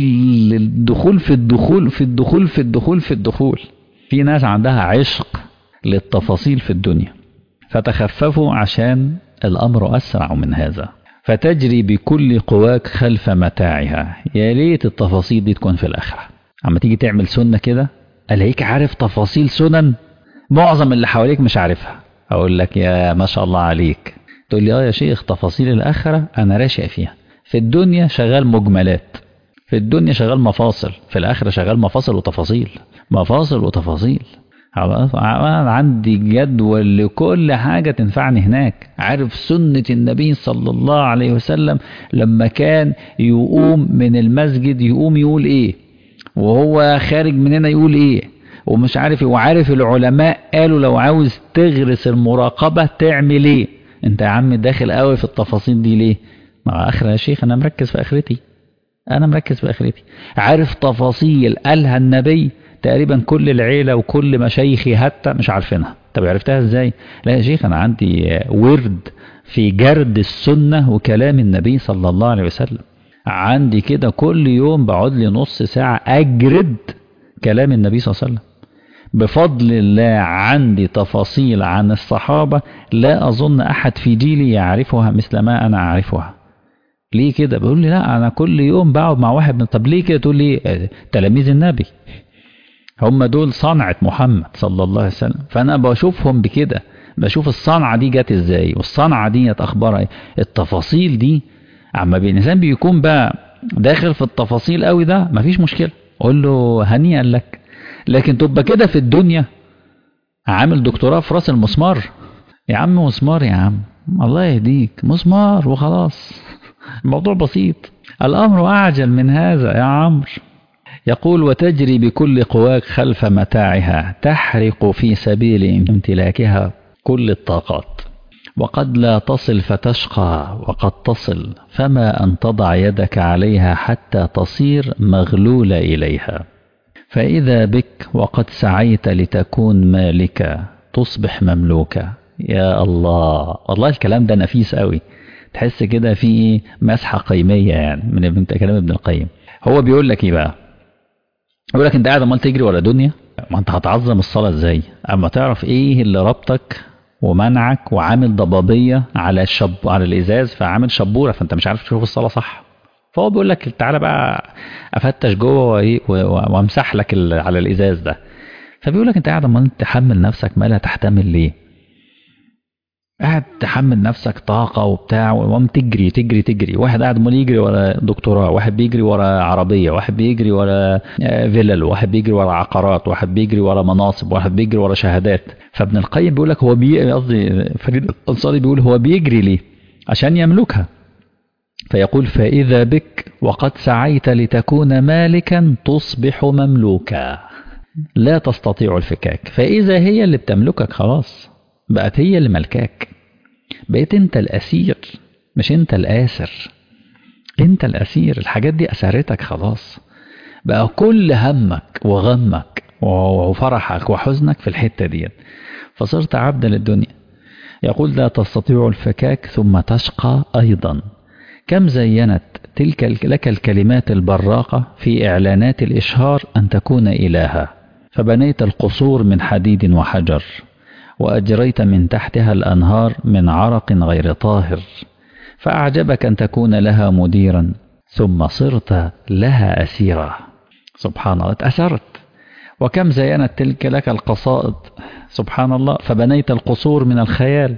في الدخول. في ناس عندها عشق للتفاصيل في الدنيا، فتخففوا عشان الأمر أسرع من هذا. فتجري بكل قواك خلف متاعها. يا ليت التفاصيل دي تكون في الآخرة. اما تيجي تعمل سنة كده ألاقيك عارف تفاصيل سنن معظم اللي حواليك مش عارفها، أقول لك يا ما شاء الله عليك. تقول لي يا شيخ تفاصيل الآخرة أنا راشق فيها. في الدنيا شغال مجملات، في الدنيا شغال مفاصل، في الآخرة شغال مفاصل وتفاصيل، مفاصل وتفاصيل. عندي جدول لكل حاجة تنفعني هناك. عارف سنة النبي صلى الله عليه وسلم لما كان يقوم من المسجد يقوم يقول ايه، وهو خارج من هنا يقول ايه، ومش عارف. وعارف العلماء قالوا لو عاوز تغرس المراقبة تعمل ايه. انت يا عم داخل قوي في التفاصيل دي ليه؟ مع اخرة يا شيخ انا مركز في اخرتي، انا مركز في اخرتي. عارف تفاصيل قالها النبي تقريبا كل العيلة وكل مشايخي حتى مش عارفينها. طب عرفتها ازاي؟ لا يا شيخ انا عندي ورد في جرد السنة وكلام النبي صلى الله عليه وسلم. عندي كده كل يوم بقعد لي نص ساعة اجرد كلام النبي صلى الله عليه وسلم. بفضل الله عندي تفاصيل عن الصحابة لا اظن احد في جيلي يعرفها مثل ما انا اعرفها. ليه كده؟ بيقول لي لا انا كل يوم بقعد مع واحد من. طب ليه كده؟ تقول لي تلاميذ النبي هم دول صنعة محمد صلى الله عليه وسلم، فانا بشوفهم بكده، بشوف الصنعة دي جت ازاي والصنعة دي اخبارها ايه. التفاصيل دي اما الانسان بيكون بقى داخل في التفاصيل قوي ده مفيش مشكلة، اقول له هنيئا لك. لكن تبقى كده في الدنيا عامل دكتوراه في راس المسمار. يا عم مسمار يا عم، الله يهديك، مسمار وخلاص. الموضوع بسيط، الأمر أعجل من هذا يا عمرو. يقول وتجري بكل قواك خلف متاعها، تحرق في سبيل امتلاكها كل الطاقات، وقد لا تصل فتشقى، وقد تصل فما أن تضع يدك عليها حتى تصير مغلولة إليها. فإذا بك وقد سعيت لتكون مالكا تصبح مملوكا. يا الله، والله الكلام ده نفيس قوي، تحس كده في مسحة قيمية يعني من كلام ابن القيم. هو بيقول لك ايه بقى؟ بيقول لك انت قاعد عمال تجري ورا دنيا، ما انت هتعظم الصلاة ازاي اما تعرف ايه اللي ربطك ومنعك وعامل ضبابية على على الازاز، فعامل شبورة، فانت مش عارف تشوف الصلاة صح. فهو بيقول لك تعالى بقى افتش جوه وامسح لك على الازاز ده. فبيقول لك انت قاعد عمال تحمل نفسك ما لا تحتمل ليه؟ قاعد تحمل نفسك طاقة وبتاع وقوم تجري تجري تجري. واحد قاعد مال يجري ورا دكتوراه، واحد بيجري ورا عربية، واحد بيجري ورا فيلل، واحد بيجري ورا عقارات، واحد بيجري ورا مناصب، واحد بيجري ورا شهادات. فابن القيم بيقول لك هو قصدي فريد الأنصاري بيقول هو بيجري ليه؟ عشان يملكها. فيقول فإذا بك وقد سعيت لتكون مالكا تصبح مملوكا لا تستطيع الفكاك. فإذا هي اللي بتملكك خلاص بقت هي اللي ملكاك، بقيت انت الأسير مش انت الآسر. انت الأسير، الحاجات دي أسرتك خلاص. بقى كل همك وغمك وفرحك وحزنك في الحتة دي، فصرت عبدا للدنيا. يقول لا تستطيع الفكاك ثم تشقى أيضا. كم زينت تلك لك الكلمات البراقة في إعلانات الإشهار أن تكون إلها، فبنيت القصور من حديد وحجر، وأجريت من تحتها الأنهار من عرق غير طاهر، فأعجبك أن تكون لها مديرا ثم صرت لها أسيرا. سبحان الله، اتأثرت. وكم زينت تلك لك القصائد، سبحان الله، فبنيت القصور من الخيال.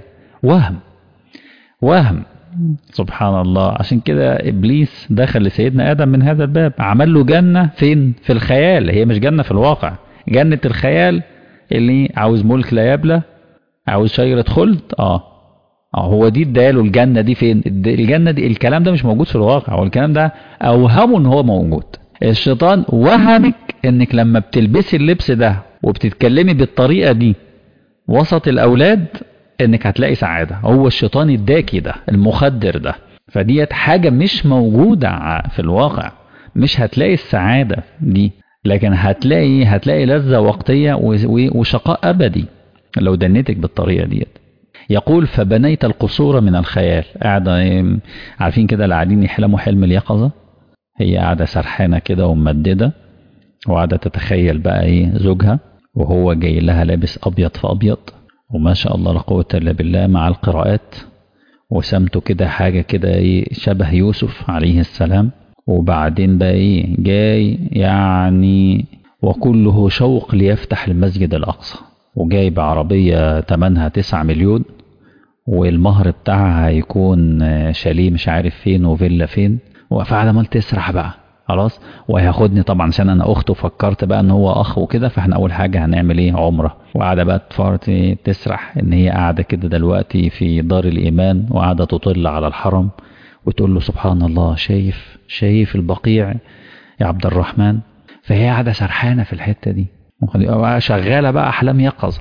وهم سبحان الله. عشان كده إبليس دخل لسيدنا آدم من هذا الباب، عمل له جنة فين؟ في الخيال. هي مش جنة في الواقع، جنة الخيال اللي عاوز ملك لا يبلى، عاوز شجرة خلد. هو دي اداله الجنة دي فين؟ الجنة دي الكلام ده مش موجود في الواقع، والكلام ده أوهمه ان هو موجود. الشيطان وهمك انك لما بتلبسي اللبس ده وبتتكلمي بالطريقة دي وسط الأولاد انك هتلاقي سعادة. هو الشيطان اداكي ده، المخدر ده. فديت حاجة مش موجودة في الواقع، مش هتلاقي السعادة دي، لكن هتلاقي لذة وقتية وشقاء أبدي لو دنيتك بالطريقة ديت. يقول فبنيت القصور من الخيال. قاعدة عارفين كده اللي قاعدين يحلموا حلم اليقظة، هي قاعدة سرحانة كده وممددة، وقاعدة تتخيل بقى زوجها وهو جاي لها لابس أبيض في أبيض، وما شاء الله لا قوة إلا بالله، مع القراءات وسمته كده حاجة كده شبه يوسف عليه السلام. وبعدين بقى جاي يعني وكله شوق ليفتح المسجد الأقصى، وجاي بعربية تمنها 9 مليون، والمهر بتاعها هيكون شاليه مش عارف فين وفيلا فين. وقاعدة عمال تسرح بقى خلاص، وهياخدني طبعا عشان انا اخته، فكرت بقى ان هو اخ وكده، فاحنا اول حاجة هنعمل عمرة. وقاعدة بقى تسرح ان هي قاعدة كده دلوقتي في دار الايمان، وقاعدة تطل على الحرم وتقول له سبحان الله، شايف البقيع يا عبد الرحمن. فهي قاعدة سرحانة في الحتة دي، شغالة بقى أحلام يقظة.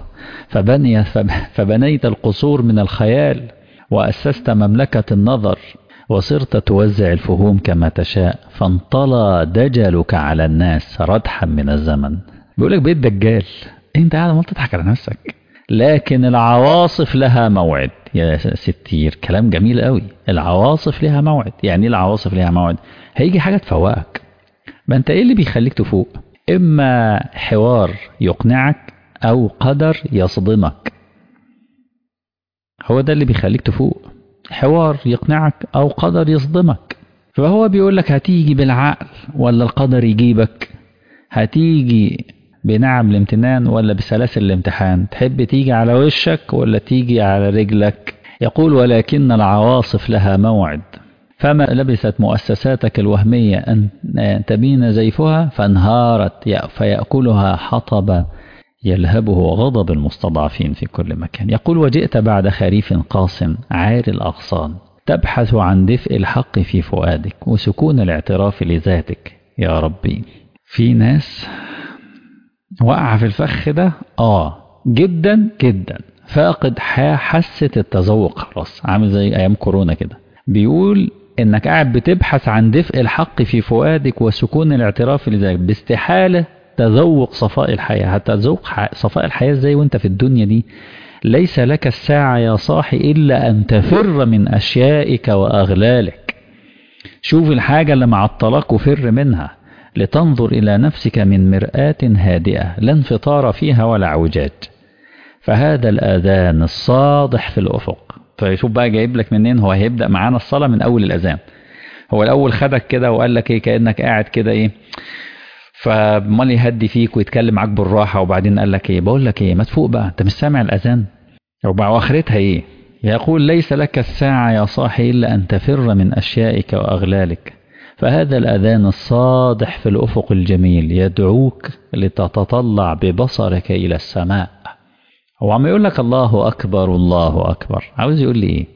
فبنيت القصور من الخيال، وأسست مملكة النظر، وصرت توزع الفهوم كما تشاء، فانطلى دجلك على الناس ردحا من الزمن. بيقولك بيت دجال، انت قاعد ما تضحك على نفسك. لكن العواصف لها موعد. يا ستير، كلام جميل قوي. العواصف لها موعد. يعني العواصف لها موعد؟ هيجي حاجة تفوقك. ما انت ايه اللي بيخليك تفوق؟ اما حوار يقنعك او قدر يصدمك. هو ده اللي بيخليك تفوق، حوار يقنعك او قدر يصدمك. فهو بيقول لك هتيجي بالعقل ولا القدر يجيبك؟ هتيجي بنعم الامتنان ولا بسلاسل الامتحان؟ تحب تيجي على وشك ولا تيجي على رجلك؟ يقول ولكن العواصف لها موعد، فما لبثت مؤسساتك الوهمية أن تبين زيفها فانهارت، فيأكلها حطب يلهبه غضب المستضعفين في كل مكان. يقول وجئت بعد خريف قاص عار الأغصان، تبحث عن دفء الحق في فؤادك وسكون الاعتراف لذاتك. يا ربي، في ناس وقع في الفخ ده جدا جدا، فاقد حاسة التذوق خلاص، عامل زي أيام كورونا كده. بيقول انك قاعد بتبحث عن دفء الحق في فؤادك وسكون الاعتراف لذلك، باستحالة تذوق صفاء الحياة. هتذوق صفاء الحياة ازاي وانت في الدنيا دي؟ ليس لك الساعة يا صاحي إلا أن تفر من أشيائك وأغلالك. شوف الحاجة اللي معطلك وفر منها، لتنظر إلى نفسك من مرآة هادئة لا انفطار فيها ولا اعوجاج. فهذا الآذان الصادح في الأفق. فيشوف بقى جايب لك منين. هو هيبدأ معانا الصلاة من أول الأذان. هو الأول خدك كده وقال لك كأنك قاعد كده فمال يهدي فيك ويتكلم معاك بالراحة، وبعدين قال لك بقول لك ما تفوق بقى، انت مش سامع الأذان؟ واخرتها يقول ليس لك الساعة يا صاحي إلا أن تفر من أشيائك وأغلالك. فهذا الأذان الصادح في الأفق الجميل يدعوك لتتطلع ببصرك إلى السماء. هو عم يقول لك الله أكبر الله أكبر، عاوز يقول لي إيه؟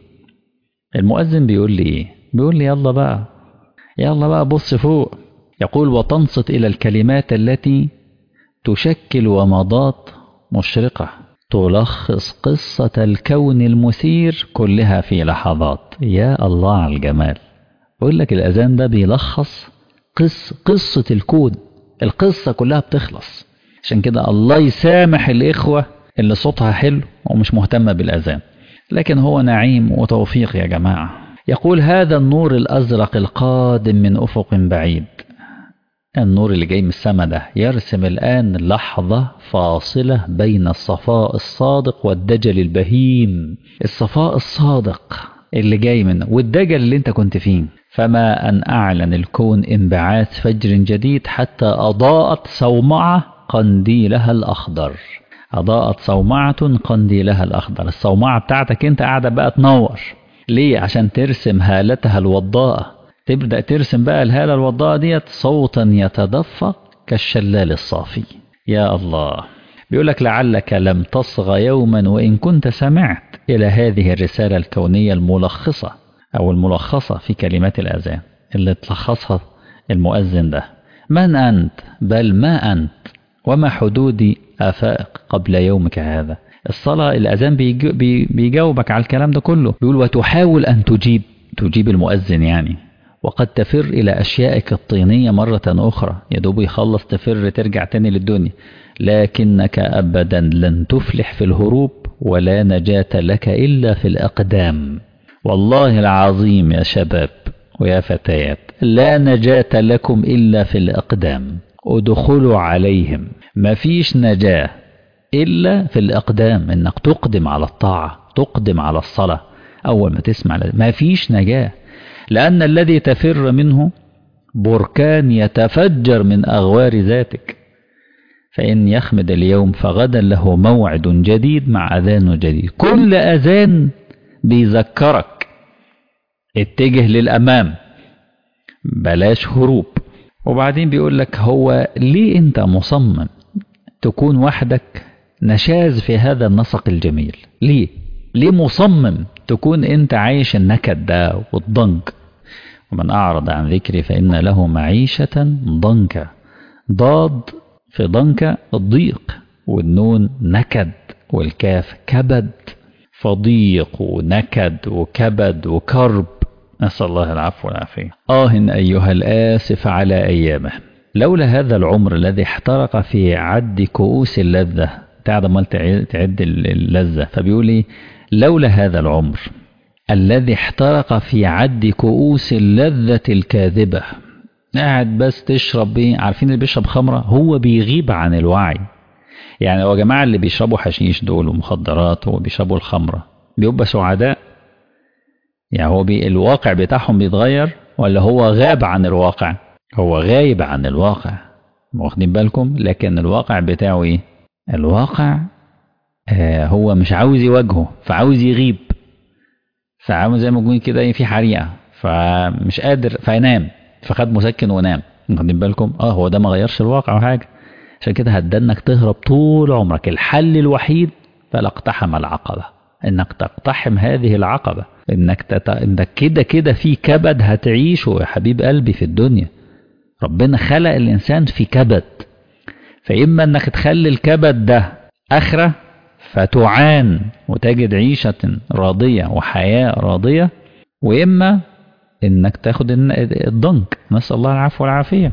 المؤذن بيقول لي إيه؟ بيقول لي يلا بقى يلا بقى بص فوق. يقول وتنصت إلى الكلمات التي تشكل ومضات مشرقة تلخص قصة الكون المثير كلها في لحظات. يا الله على الجمال. بقول لك الأذان ده بيلخص قصة الكون، القصة كلها بتخلص. عشان كده الله يسامح الإخوة اللي صوتها حلو ومش مهتمة بالأذان، لكن هو نعيم وتوفيق يا جماعة. يقول هذا النور الأزرق القادم من أفق بعيد، النور اللي جاي من السماء ده يرسم الآن لحظة فاصلة بين الصفاء الصادق والدجل البهيم. الصفاء الصادق اللي جاي منه والدجل اللي انت كنت فيه. فما أن أعلن الكون انبعاث فجر جديد حتى أضاءت صومعة قنديلها الأخضر. أضاءت صومعة قنديلها الأخضر. الصومعة بتاعتك انت قاعدة بقى تنور. ليه؟ عشان ترسم هالتها الوضاءة. تبدأ ترسم بقى الهالة الوضاءة ديت صوتا يتدفق كالشلال الصافي. يا الله. بيقولك لعلك لم تصغ يوما وإن كنت سمعت إلى هذه الرسالة الكونية الملخصة أو الملخصة في كلمات الأذان اللي تلخصها المؤذن ده. من أنت؟ بل ما أنت؟ وما حدود آفاق قبل يومك هذا؟ الصلاة الأذان بيجاوبك على الكلام ده كله. بيقول وتحاول أن تجيب المؤذن يعني، وقد تفر إلى أشيائك الطينية مرة أخرى. يدوب يخلص تفر ترجع تاني للدنيا، لكنك أبدا لن تفلح في الهروب ولا نجاة لك إلا في الأقدام. والله العظيم يا شباب ويا فتيات لا نجاة لكم إلا في الأقدام. ادخلوا عليهم. ما فيش نجاة إلا في الأقدام، إنك تقدم على الطاعة، تقدم على الصلاة. أول ما تسمع ما فيش نجاة، لأن الذي تفر منه بركان يتفجر من أغوار ذاتك. فإن يخمد اليوم فغدا له موعد جديد مع أذان جديد. كل أذان بيذكرك اتجه للأمام، بلاش هروب. وبعدين بيقول لك هو ليه أنت مصمم تكون وحدك نشاز في هذا النسق الجميل؟ ليه مصمم تكون أنت عايش النكد ده والضنك؟ ومن أعرض عن ذكري فإن له معيشة ضنكا. ضاد في ضنكا الضيق، والنون نكد، والكاف كبد. فضيق ونكد وكبد وكرب، نسأل الله العفو والعافية. أيها الآسف على أيامه، لولا هذا العمر الذي احترق في عد كؤوس اللذة. تعد تعد اللذة. فبيقول لي لولا هذا العمر الذي احترق في عد كؤوس اللذة الكاذبة. قاعد بس تشرب ايه؟ عارفين اللي بيشرب خمرة هو بيغيب عن الوعي. يعني هو جماعة اللي بيشربوا حشيش دول ومخدرات وبيشربوا الخمرة بيبقى سعداء؟ يعني هو الواقع بتاعهم بيتغير ولا هو غاب عن الواقع؟ هو غايب عن الواقع، واخدين بالكم؟ لكن الواقع بتاعه ايه؟ الواقع هو مش عاوز يواجهه، فعاوز يغيب، فعاوز زي ما يكون كده في حريقة فمش قادر فينام، فخد مسكن ونام. واخدين بالكم؟ هو ده ما غيرش الواقع او حاجة. عشان كده هتدنك تهرب طول عمرك. الحل الوحيد فلا اقتحم العقبة، انك تقتحم هذه العقبة، انك كده في كبد هتعيشه يا حبيب قلبي في الدنيا. ربنا خلق الانسان في كبد، فاما انك تخلي الكبد ده اخرة فتعان وتجد عيشة راضية وحياة راضية، واما انك تاخد الضنك، نسأل الله العفو والعافية.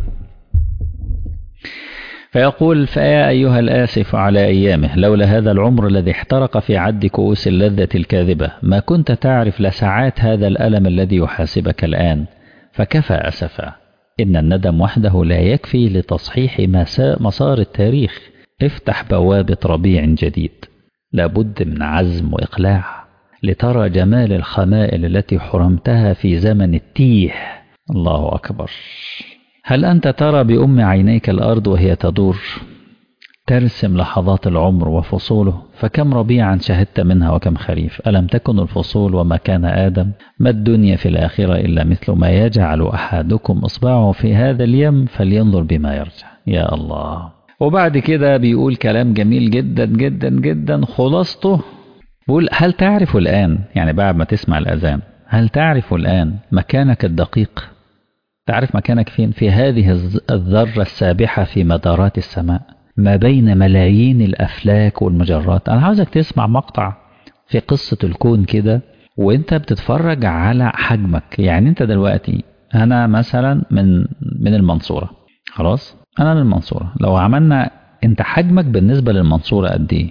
فيقول فيا أيها الآسف على أيامه، لولا هذا العمر الذي احترق في عد كؤوس اللذة الكاذبة ما كنت تعرف لساعات هذا الألم الذي يحاسبك الآن. فكفى أسفا، إن الندم وحده لا يكفي لتصحيح مسار التاريخ. افتح بوابة ربيع جديد، لابد من عزم وإقلاع لترى جمال الخمائل التي حرمتها في زمن التيه. الله أكبر. هل أنت ترى بأم عينيك الأرض وهي تدور؟ ترسم لحظات العمر وفصوله، فكم ربيعا شهدت منها وكم خريف، ألم تكن الفصول وما كان آدم، ما الدنيا في الآخرة إلا مثل ما يجعل أحدكم إصبعه في هذا اليم فلينظر بما يرجع. يا الله. وبعد كده بيقول كلام جميل جدا جدا جدا، خلاصته بيقول: هل تعرف الآن، يعني بعد ما تسمع الأذان، هل تعرف الآن مكانك الدقيق؟ تعرف مكانك فين؟ في هذه الذرة السابحة في مدارات السماء ما بين ملايين الأفلاك والمجرات. أنا عاوزك تسمع مقطع في قصة الكون كده وانت بتتفرج على حجمك. يعني انت دلوقتي، أنا مثلا من المنصورة، خلاص أنا من المنصورة، لو عملنا انت حجمك بالنسبة للمنصورة قد ايه؟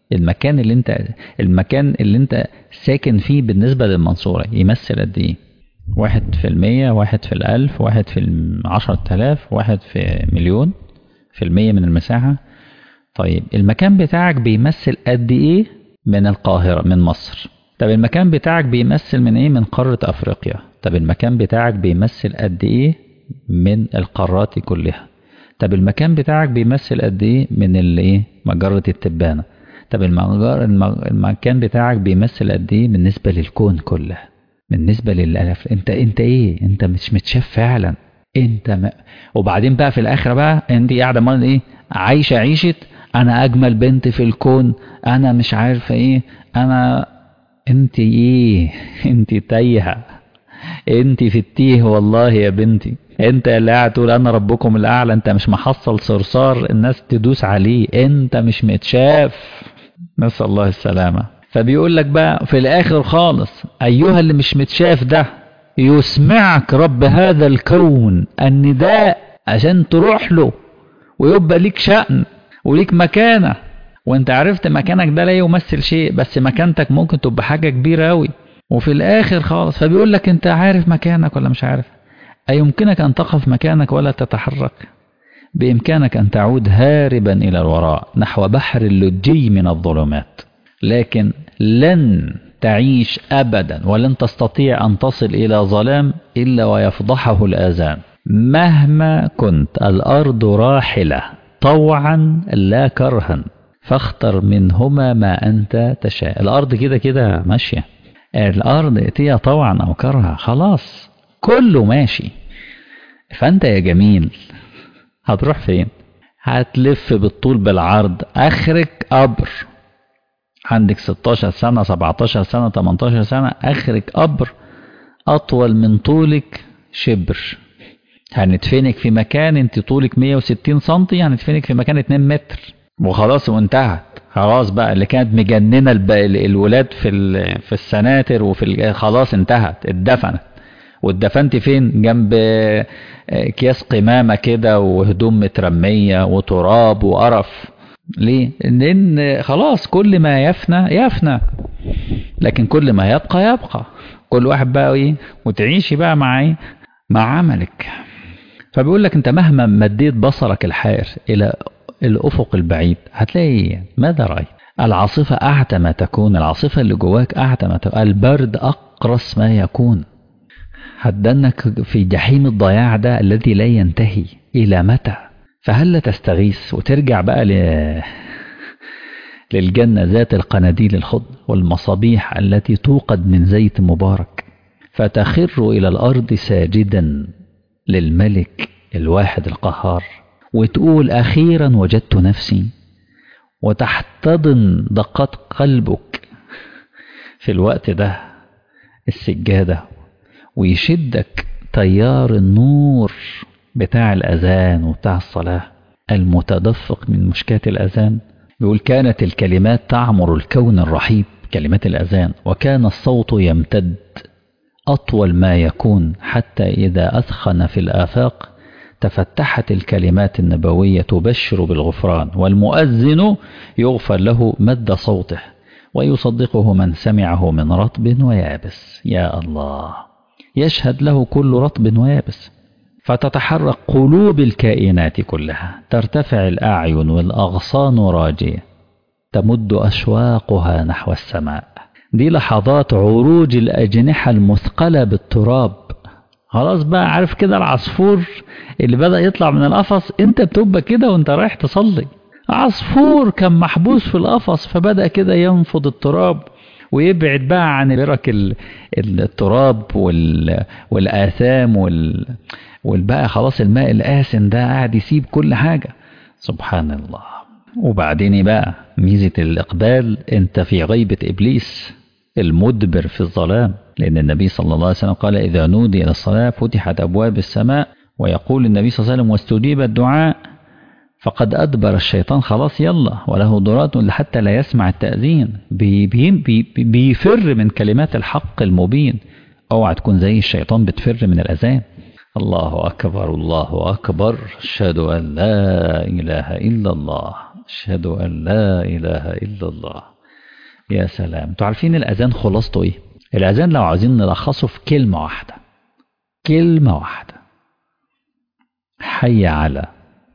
المكان اللي انت ساكن فيه بالنسبة للمنصورة يمثل قد ايه؟ 1%، 1/1000، 1/10,000، 1/1,000,000 في المية من المساحة. طيب المكان بتاعك بيمثل قد ايه من القاهرة من مصر؟ طب المكان بتاعك بيمثل من ايه من قارة افريقيا؟ طب المكان بتاعك بيمثل قد ايه من القارات كلها؟ طب المكان بتاعك بيمثل قد ايه من الايه مجرة التبانة؟ طب المكان بتاعك بيمثل قد ايه بالنسبة للكون كله، بالنسبة للألف؟ انت ايه؟ انت مش متشاف فعلا. وبعدين بقى في الاخرة بقى انت قاعدة مال ايه؟ عايشة عيشة انا اجمل بنت في الكون، انا مش عارفة ايه، انت ايه؟ انت تايهة، انت في التيه والله يا بنتي. انت اللي قاعد تقول انا ربكم الاعلى، انت مش محصل صرصار الناس تدوس عليه، انت مش متشاف. نسأل الله السلامة. فبيقول لك بقى في الاخر خالص: ايها اللي مش متشاف ده، يسمعك رب هذا الكون النداء عشان تروح له ويبقى ليك شأن وليك مكانة، وانت عرفت مكانك ده لا يمثل شيء، بس مكانتك ممكن تبقى حاجة كبيرة قوي. وفي الاخر خالص فبيقول لك: انت عارف مكانك ولا مش عارف؟ أيمكنك أن تقف مكانك ولا تتحرك؟ بإمكانك أن تعود هاربا إلى الوراء نحو بحر اللجي من الظلمات، لكن لن تعيش أبدا ولن تستطيع أن تصل إلى ظلام إلا ويفضحه الآذان. مهما كنت الأرض راحلة طوعا لا كرها، فاختر منهما ما أنت تشاء. الأرض كده كده ماشية، الأرض ائتيها طوعا أو كرها، خلاص كله ماشي. فأنت يا جميل هتروح فين؟ هتلف بالطول بالعرض، آخرك قبر. عندك 16 سنة 17 سنة 18 سنة، آخرك قبر أطول من طولك شبر. هندفنك في مكان انت طولك 160 سنتي، هندفنك في مكان 2 متر وخلاص وانتهت. خلاص بقى اللي كانت مجننة الولاد في السناتر وفي خلاص انتهت، اتدفنت. واتدفنت فين؟ جنب اكياس قمامة كده وهدوم مترمية وتراب وقرف. ليه؟ لان خلاص كل ما يفنى يفنى، لكن كل ما يبقى يبقى. كل واحد بقى ايه وتعيشي بقى مع ايه؟ مع عملك. فبيقول لك انت مهما مديت بصرك الحائر الى الافق البعيد هتلاقي ماذا رأيت؟ العاصفة اعتى ما تكون، العاصفة اللي جواك اعتى ما تكون، البرد اقرس ما يكون. هتدنك في جحيم الضياع ده الذي لا ينتهي إلى متى؟ فهل تستغيث وترجع بقى للجنة ذات القناديل الخضر والمصابيح التي توقد من زيت مبارك، فتخر إلى الأرض ساجدا للملك الواحد القهار، وتقول أخيرا وجدت نفسي، وتحتضن دقات قلبك في الوقت ده السجادة، ويشدك تيار النور بتاع الأذان وبتاع الصلاة المتدفق من مشكات الأذان. بيقول: كانت الكلمات تعمر الكون الرحيب، كلمات الأذان، وكان الصوت يمتد أطول ما يكون، حتى إذا أثخن في الآفاق تفتحت الكلمات النبوية تبشر بالغفران، والمؤذن يغفر له مد صوته، ويصدقه من سمعه من رطب ويابس. يا الله، يشهد له كل رطب ويابس. فتتحرك قلوب الكائنات كلها، ترتفع الأعين والأغصان راجية، تمد أشواقها نحو السماء. دي لحظات عروج الأجنحة المثقلة بالتراب. خلاص بقى عارف كده العصفور اللي بدأ يطلع من القفص، انت بتبقى كده وانت رايح تصلي، عصفور كان محبوس في القفص فبدأ كده ينفض التراب ويبعد بقى عن برك التراب والآثام والبقى خلاص الماء الآسن ده قاعد يسيب كل حاجة. سبحان الله. وبعدين بقى ميزة الإقبال، أنت في غيبة إبليس المدبر في الظلام، لأن النبي صلى الله عليه وسلم قال إذا نودي إلى الصلاة فتحت أبواب السماء، ويقول النبي صلى الله عليه وسلم واستجيب الدعاء فقد أدبر الشيطان خلاص يلا، وله ضرات حتى لا يسمع التأذين. بيفر من كلمات الحق المبين. اوعى تكون زي الشيطان بتفر من الأذان. الله أكبر الله أكبر، أشهد أن لا إله إلا الله، أشهد أن لا إله إلا الله. يا سلام. انتوا عارفين الأذان خلاصته إيه؟ الأذان لو عايزين نلخصه في كلمة واحدة، كلمة واحدة، حي على.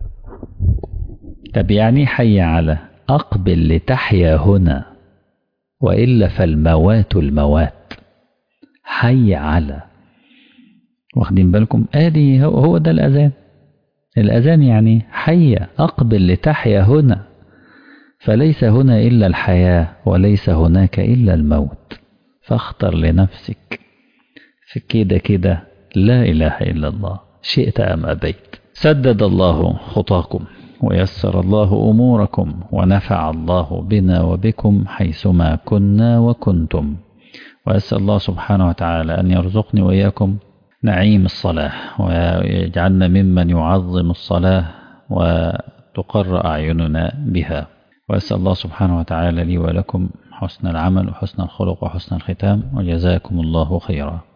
طب يعني حي على أقبل لتحيا هنا وإلا فالموات الموات. حي على، واخدين بالكم؟ آدي هو ده الأذان. الأذان يعني حي أقبل لتحيا هنا، فليس هنا إلا الحياة وليس هناك إلا الموت، فاختر لنفسك. في كده لا إله إلا الله، شئت أم أبيت. سدد الله خطاكم ويسر الله أموركم ونفع الله بنا وبكم حيثما كنا وكنتم. وأسأل الله سبحانه وتعالى أن يرزقني وإياكم نعيم الصلاة، ويجعلنا ممن يعظم الصلاة وتقر أعيننا بها. وأسأل الله سبحانه وتعالى لي ولكم حسن العمل وحسن الخلق وحسن الختام، وجزاكم الله خيرا.